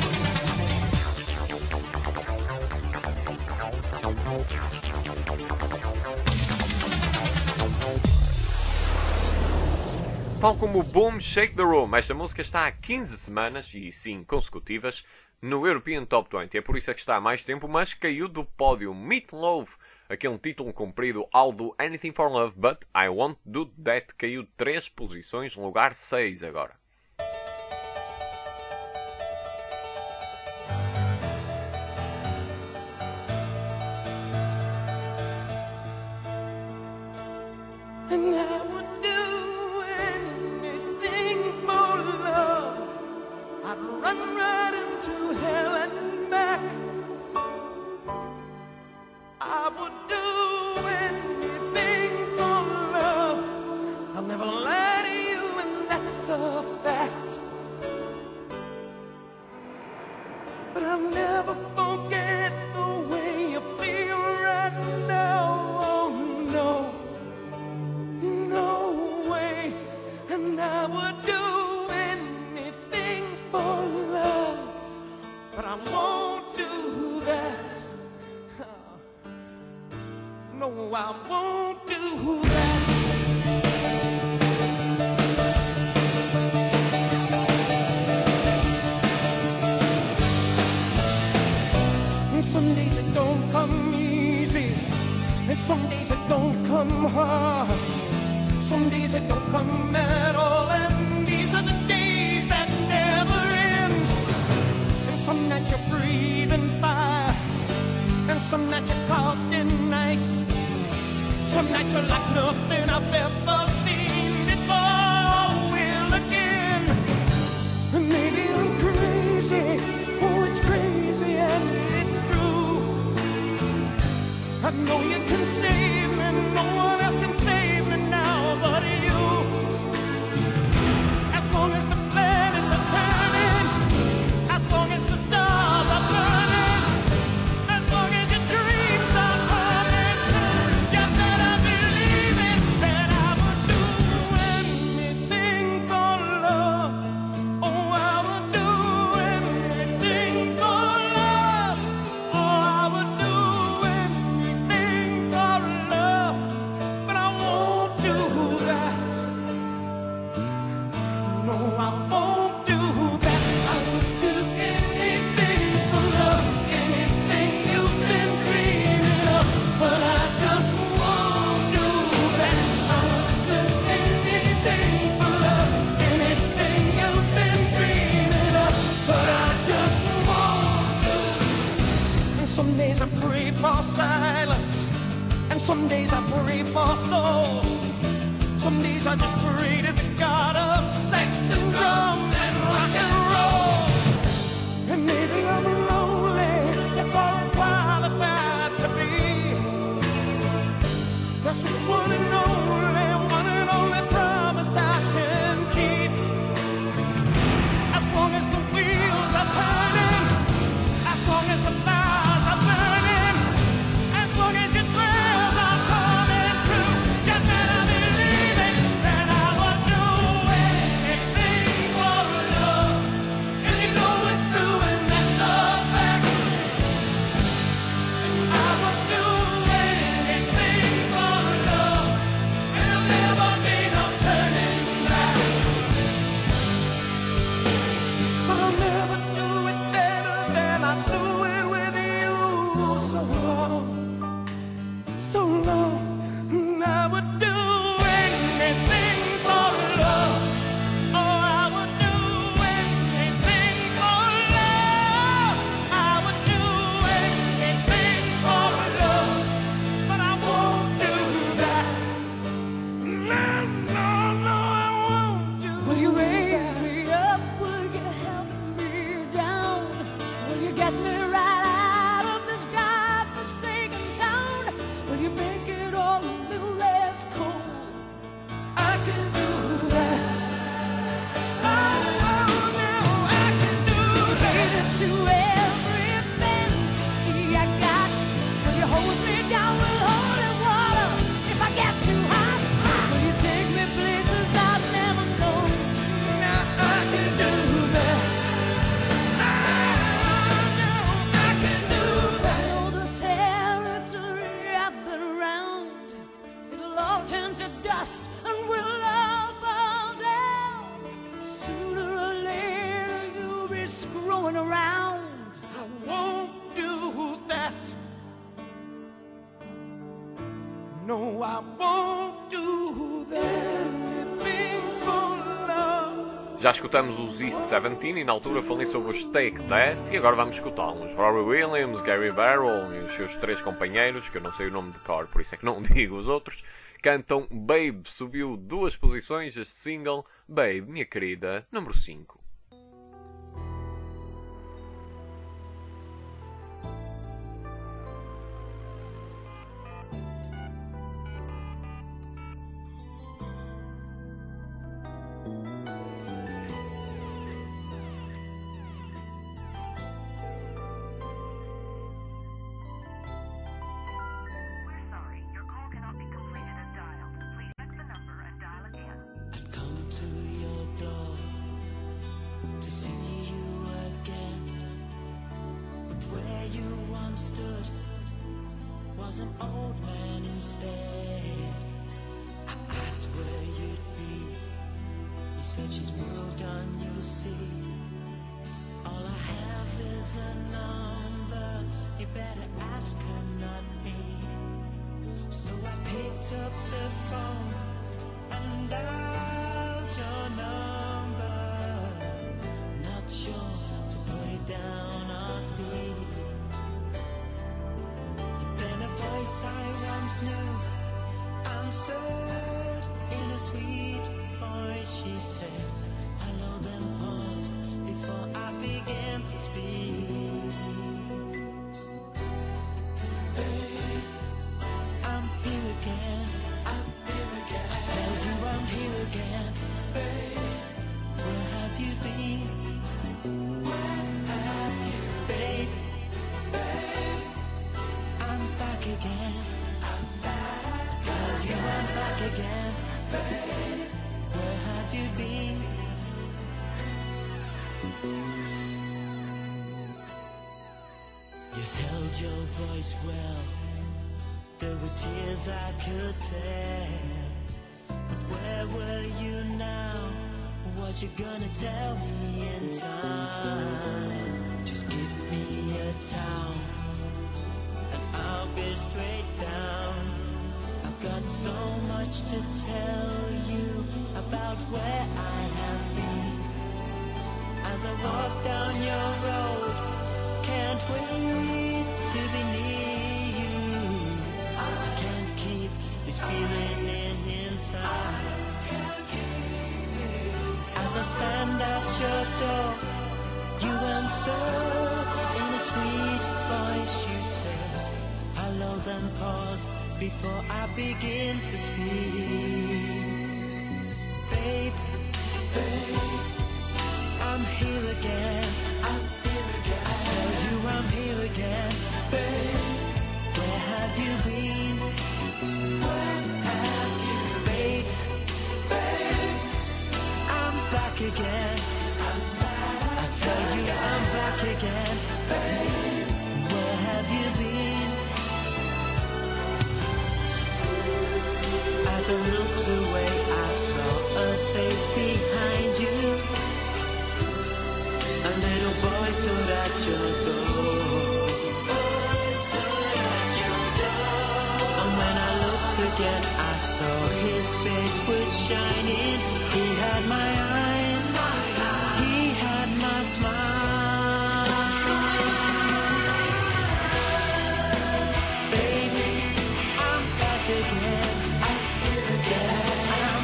Tal como o Boom Shake the Room, esta música está há 15 semanas, e sim consecutivas, no European Top 20. É por isso que está há mais tempo, mas caiu do pódio. Meat Loaf, aquele título comprido ao do Anything for Love, But I Won't Do That, caiu 3 posições, no lugar 6 agora. And I would do anything for love. I'd run right into hell and back. I would do anything for love. I'll never lie to you, and that's a fact. But I'll never forget the way you feel right now. Oh no. No way, and I would do anything for love, but I won't do that. No, I won't do that. And some days it don't come easy, and some days it don't come hard. Some days it don't come at all, and these are the days that never end. And some nights you're breathing fire, and some nights you're caught in ice. Some nights you're like nothing I've ever seen before. Will again, and maybe I'm crazy. Oh, it's crazy and it's true. I know you can save me, no one else can save me now but you. As long as the planets are turning, as long as the stars are burning, as long as your dreams are coming true, you better believe it, that I would do anything for love. Oh, I would do anything for love. Oh, I would do anything for love, but I won't do that. No, I won't do that. I would do anything for love, anything you've been dreaming of, but I just won't do that. I would do anything for love, anything you've been dreaming of, but I just won't do. And some days I pray for silence, and some days I pray for soul. Some days I just pray to the God of sex and drums and rock and roll. And maybe I'm lonely, that's all I'm qualified to be. That's just one and only promise I can keep. As long as the wheels are turning, as long as the fires are burning, as long as your prayers are coming true, you better believe it, that I would do going around. I won't do that. No, I won't do that. Living for love. Já escutamos os E17 e na altura falei sobre os Take That e agora vamos escutá-los. Rory Williams, Gary Barlow e os seus 3 companheiros, que eu não sei o nome de cor, por isso é que não digo os outros, cantam Babe. Subiu 2 posições este single, Babe, minha querida, número 5. Come to your door to see you again. But where you once stood was an old man instead. I asked where you'd be. He said she's moved on, you'll see. All I have is a number. You better ask her, not me. So I picked up the phone and dialed your number. Not sure to put it down or speak. Then a voice I once knew answered in a sweet voice. She said, hello, then paused before I began to speak. Babe, I'm here again. I tell you I'm here again. Babe, where have you been? Where have you been? Babe, I'm back again. Tell you I'm back again. Babe, where have you been? You held your voice well. There were tears I could tell. But where were you now? What you gonna tell me in time? Just give me a towel and I'll be straight down. I've got so much to tell you about where I have been. As I walk down your road, can't wait to be near you. I can't keep this feeling inside. As I stand at your door, you answer in a sweet voice. You say, hello, then pause before I begin to speak. Babe, babe, I'm here again. I tell you I'm here again. Babe, where have you been? Where have you been? Babe, I'm back again. I tell you I'm back again. Babe, where have you been? As I looked away, I saw a face behind you. A little boy stood at your door. And when I looked again, I saw his face was shining. He had my eyes, he had my smile. Baby, I'm back again. I'm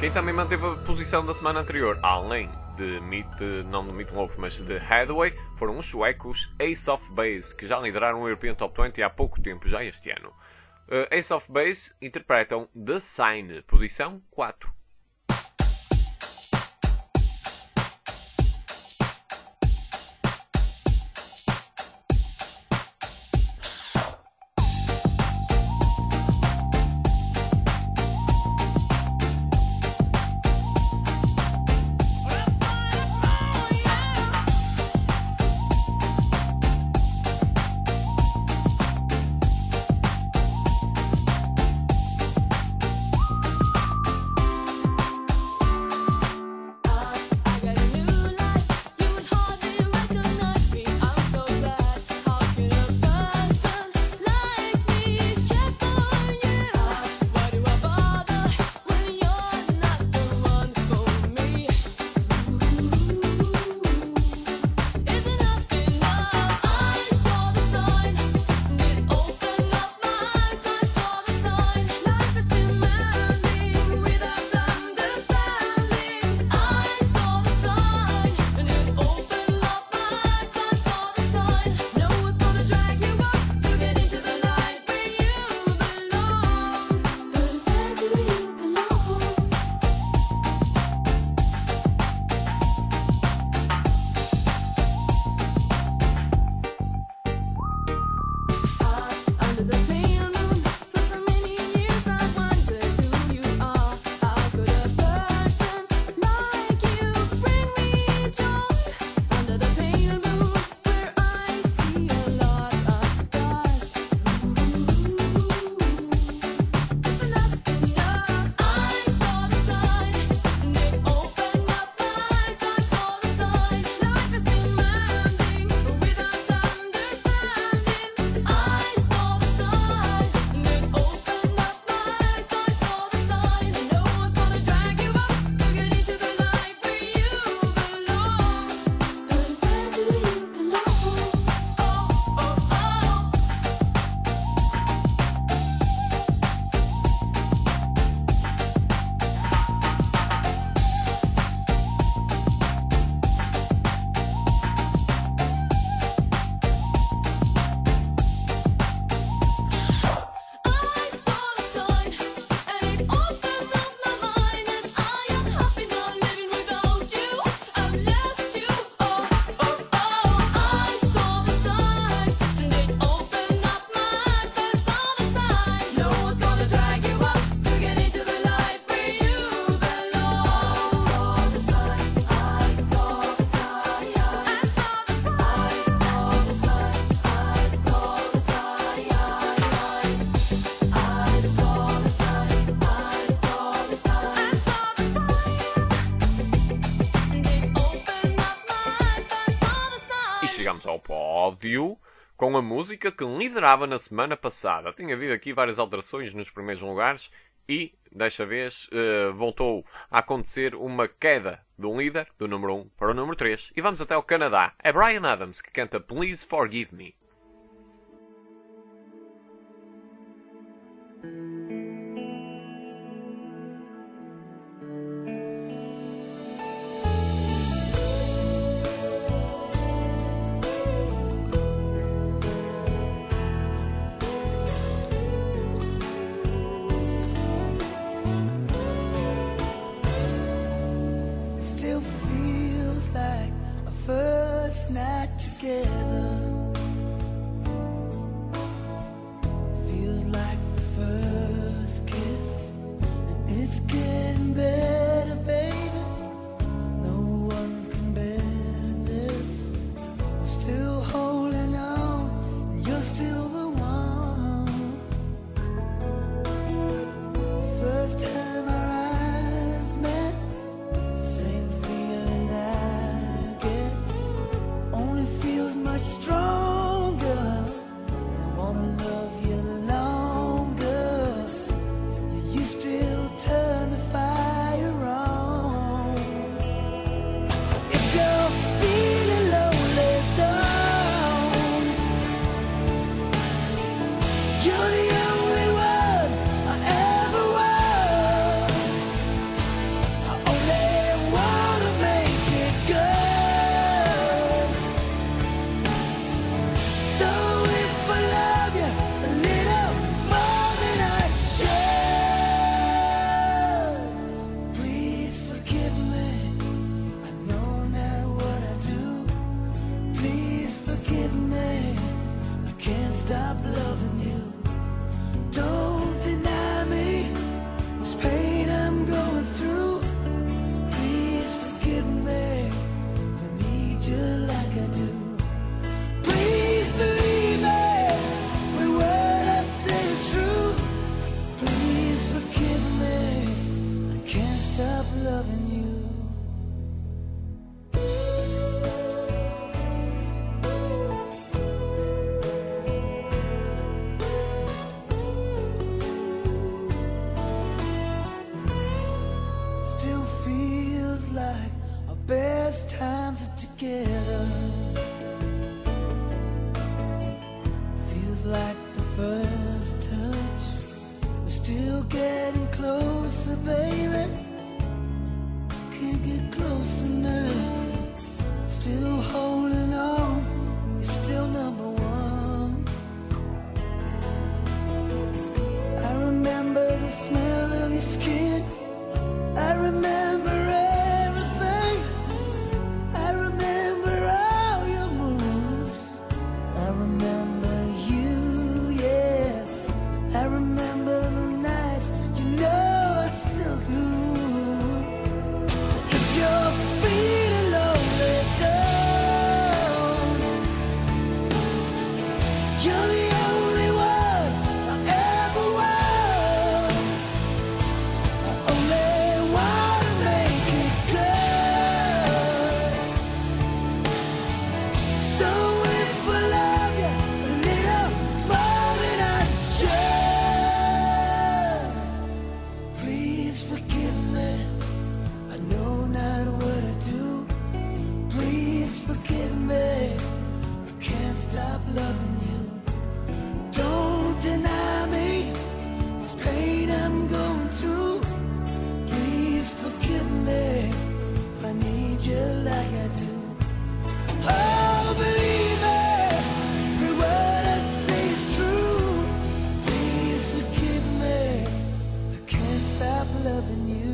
Quem também manteve a posição da semana anterior, além de não de Meat Loaf, mas de Hathaway, foram os suecos Ace of Base, que já lideraram o European Top 20 há pouco tempo, já este ano. Ace of Base interpretam The Sign, posição 4. Chegamos ao pódio com a música que liderava na semana passada. Tinha havido aqui várias alterações nos primeiros lugares e, desta vez, voltou a acontecer uma queda do líder, do número 1 para o número 3. E vamos até ao Canadá. É Bryan Adams que canta Please Forgive Me. Still feels like a first night together. Feels like the first kiss. It's getting better, baby. No one can better this. I'm still holding on. You're still the one. First time our eyes met. Same feeling I get only feels much stronger. Still getting closer, baby. Can't get closer now. Still holding on. You're still number one. I remember the smell of your skin. I remember everything. I remember all your moves. I remember you, yeah. I remember the nights, you know I still do. So if you're feeling lonely, don't. You're the only one I ever want. I only wanna make it good. So if I love you a little more than I should, please forgive me. I know not what I do. Please forgive me. I can't stop loving you. Don't deny me this pain I'm going through. Please forgive me if I need you like I do. Oh, believe me, every word I say is true. Please forgive me, I can't stop loving you.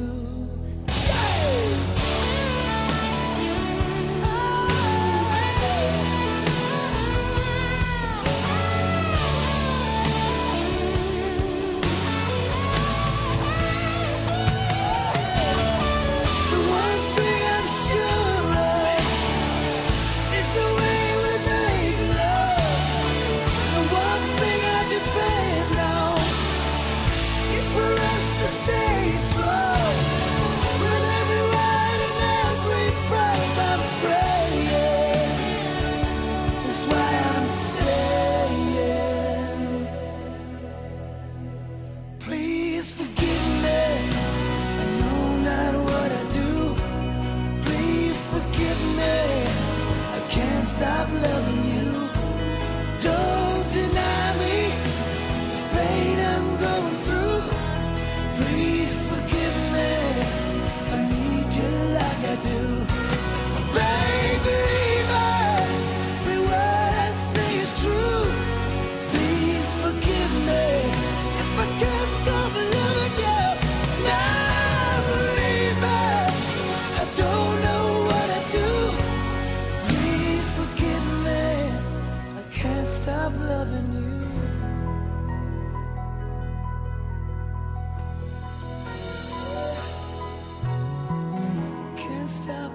The one thing I'm sure of is the way we make love. The one thing I depend on is for us to stay strong. With every word and every breath I'm praying. That's why I'm saying, please forgive me. I know not what I do. Please forgive me. I can't stop loving you. Don't deny me this pain I'm going through. Please forgive me. I need you like I do. Baby, every word I say is true. Please forgive me if I can't stop loving you. Now believe me, I don't know what I do. Please forgive me, I can't stop loving you. Can't stop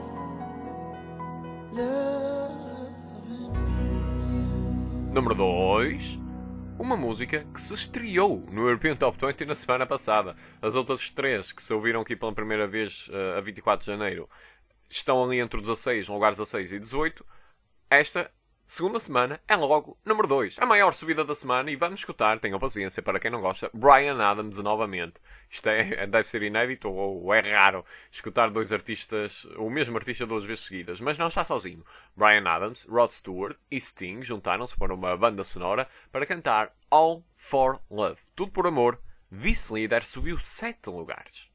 loving you. Número 2. Uma música que se estreou no European Top 20 na semana passada. As outras três que se ouviram aqui pela primeira vez a 24 de janeiro estão ali entre os 16, lugares 16 e 18. Esta segunda semana é logo número 2. A maior subida da semana, e vamos escutar, tenham paciência para quem não gosta, Bryan Adams novamente. Isto deve ser inédito ou é raro escutar dois artistas, o mesmo artista duas vezes seguidas, mas não está sozinho. Bryan Adams, Rod Stewart e Sting juntaram-se para uma banda sonora para cantar All for Love. Tudo por amor. Vice-líder subiu 7 lugares.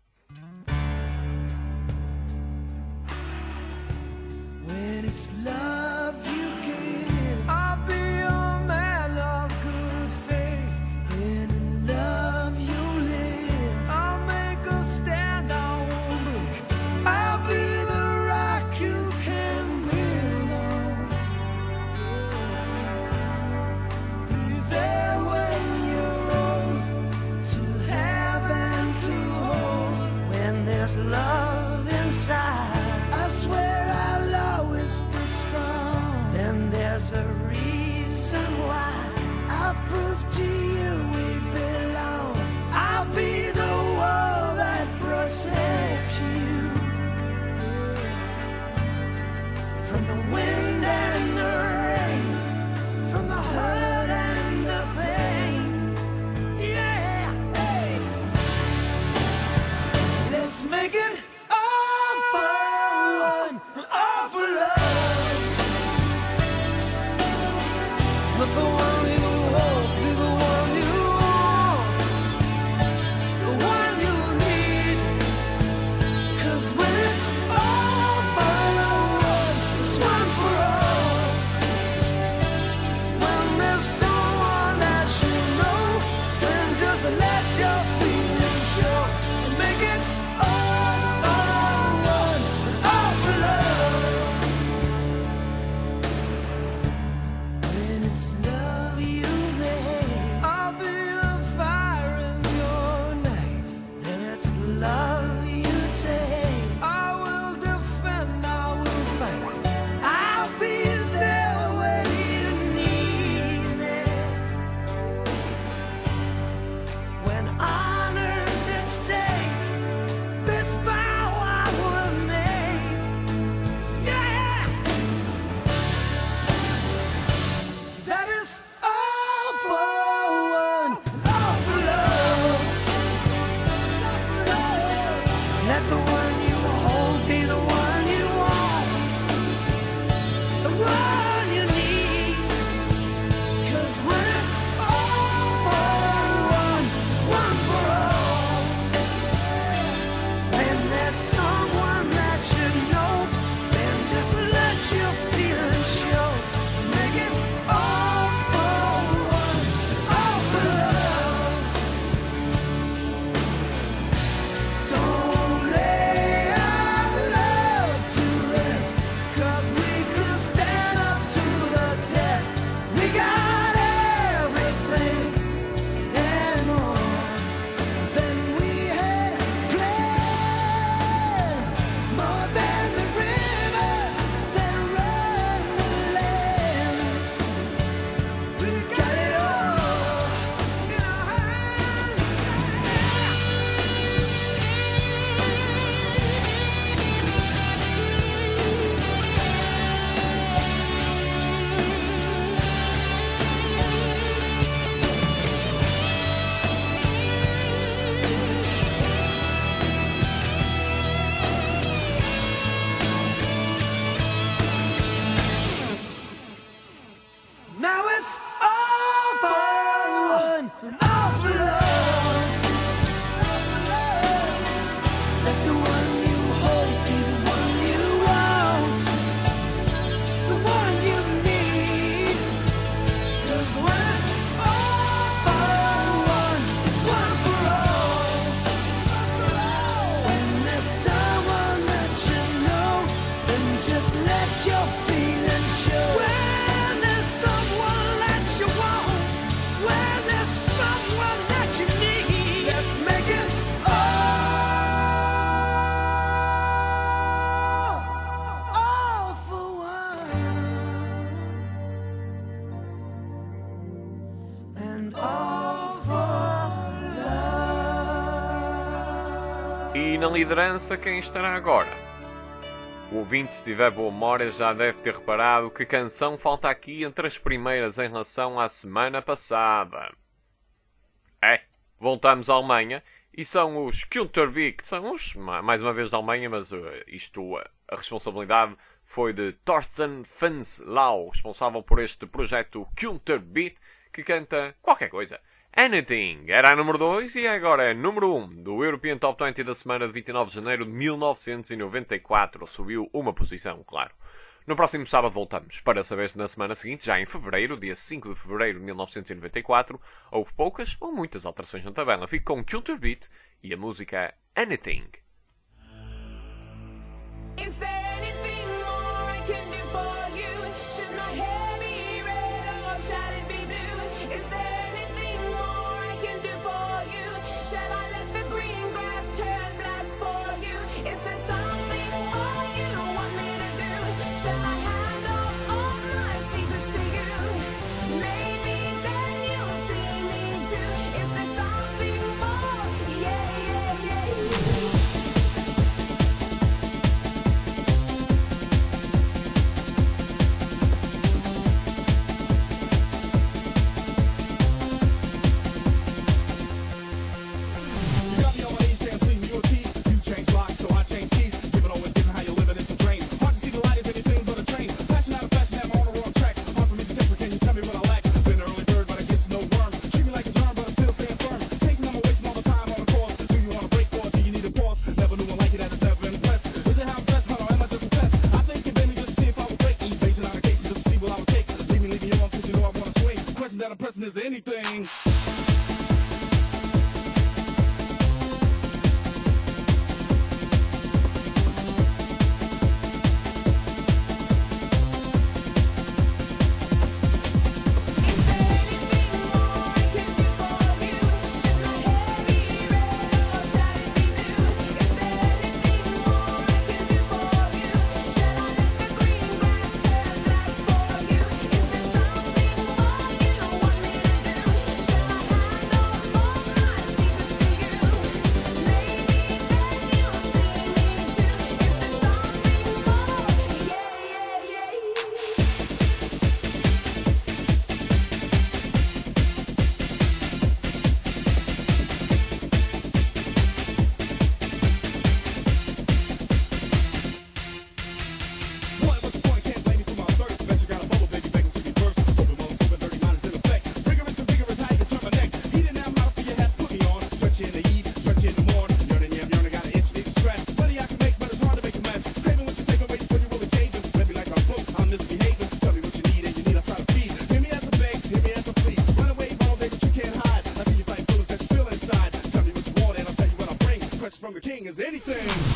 When it's love you give, I'll be a man of good faith. And in love you live, I'll make a stand, I won't break. I'll be the rock you can build on. Be there when you're old, to have and to hold. When there's love inside, I swear I'll always be strong. Then there's a reason why I'll prove to you we belong. I'll be the wall that protects you from the wind and the rain, from the hurt and the pain. Yeah, hey. Let's make it all for one, all for love. Let the one you hope be the one you want. E na liderança, quem estará agora? O ouvinte, se tiver boa memória, já deve ter reparado que canção falta aqui entre as primeiras em relação à semana passada. Voltamos à Alemanha e são os Kunterbeek, são os, mais uma vez da Alemanha, mas a responsabilidade foi de Thorsten Fenslau, responsável por este projeto Kunterbeat, que canta qualquer coisa. Anything era a número 2 e agora é número 1 do European Top 20 da semana de 29 de janeiro de 1994. Subiu uma posição, claro. No próximo sábado voltamos para saber se na semana seguinte, já em fevereiro, dia 5 de fevereiro de 1994, houve poucas ou muitas alterações na tabela. Fico com Kunterbeat e a música Anything. Is there anything more I can do for you? Should my hair be red or shall it be blue? Is there anything more I can do for you? Shall I let the green grass turn black for you? Is there something more you want me to do? Shall I hand off all my secrets to you? Maybe then you'll see me too. Is there something more? Yeah, yeah, yeah. Is there anything? From the king is anything.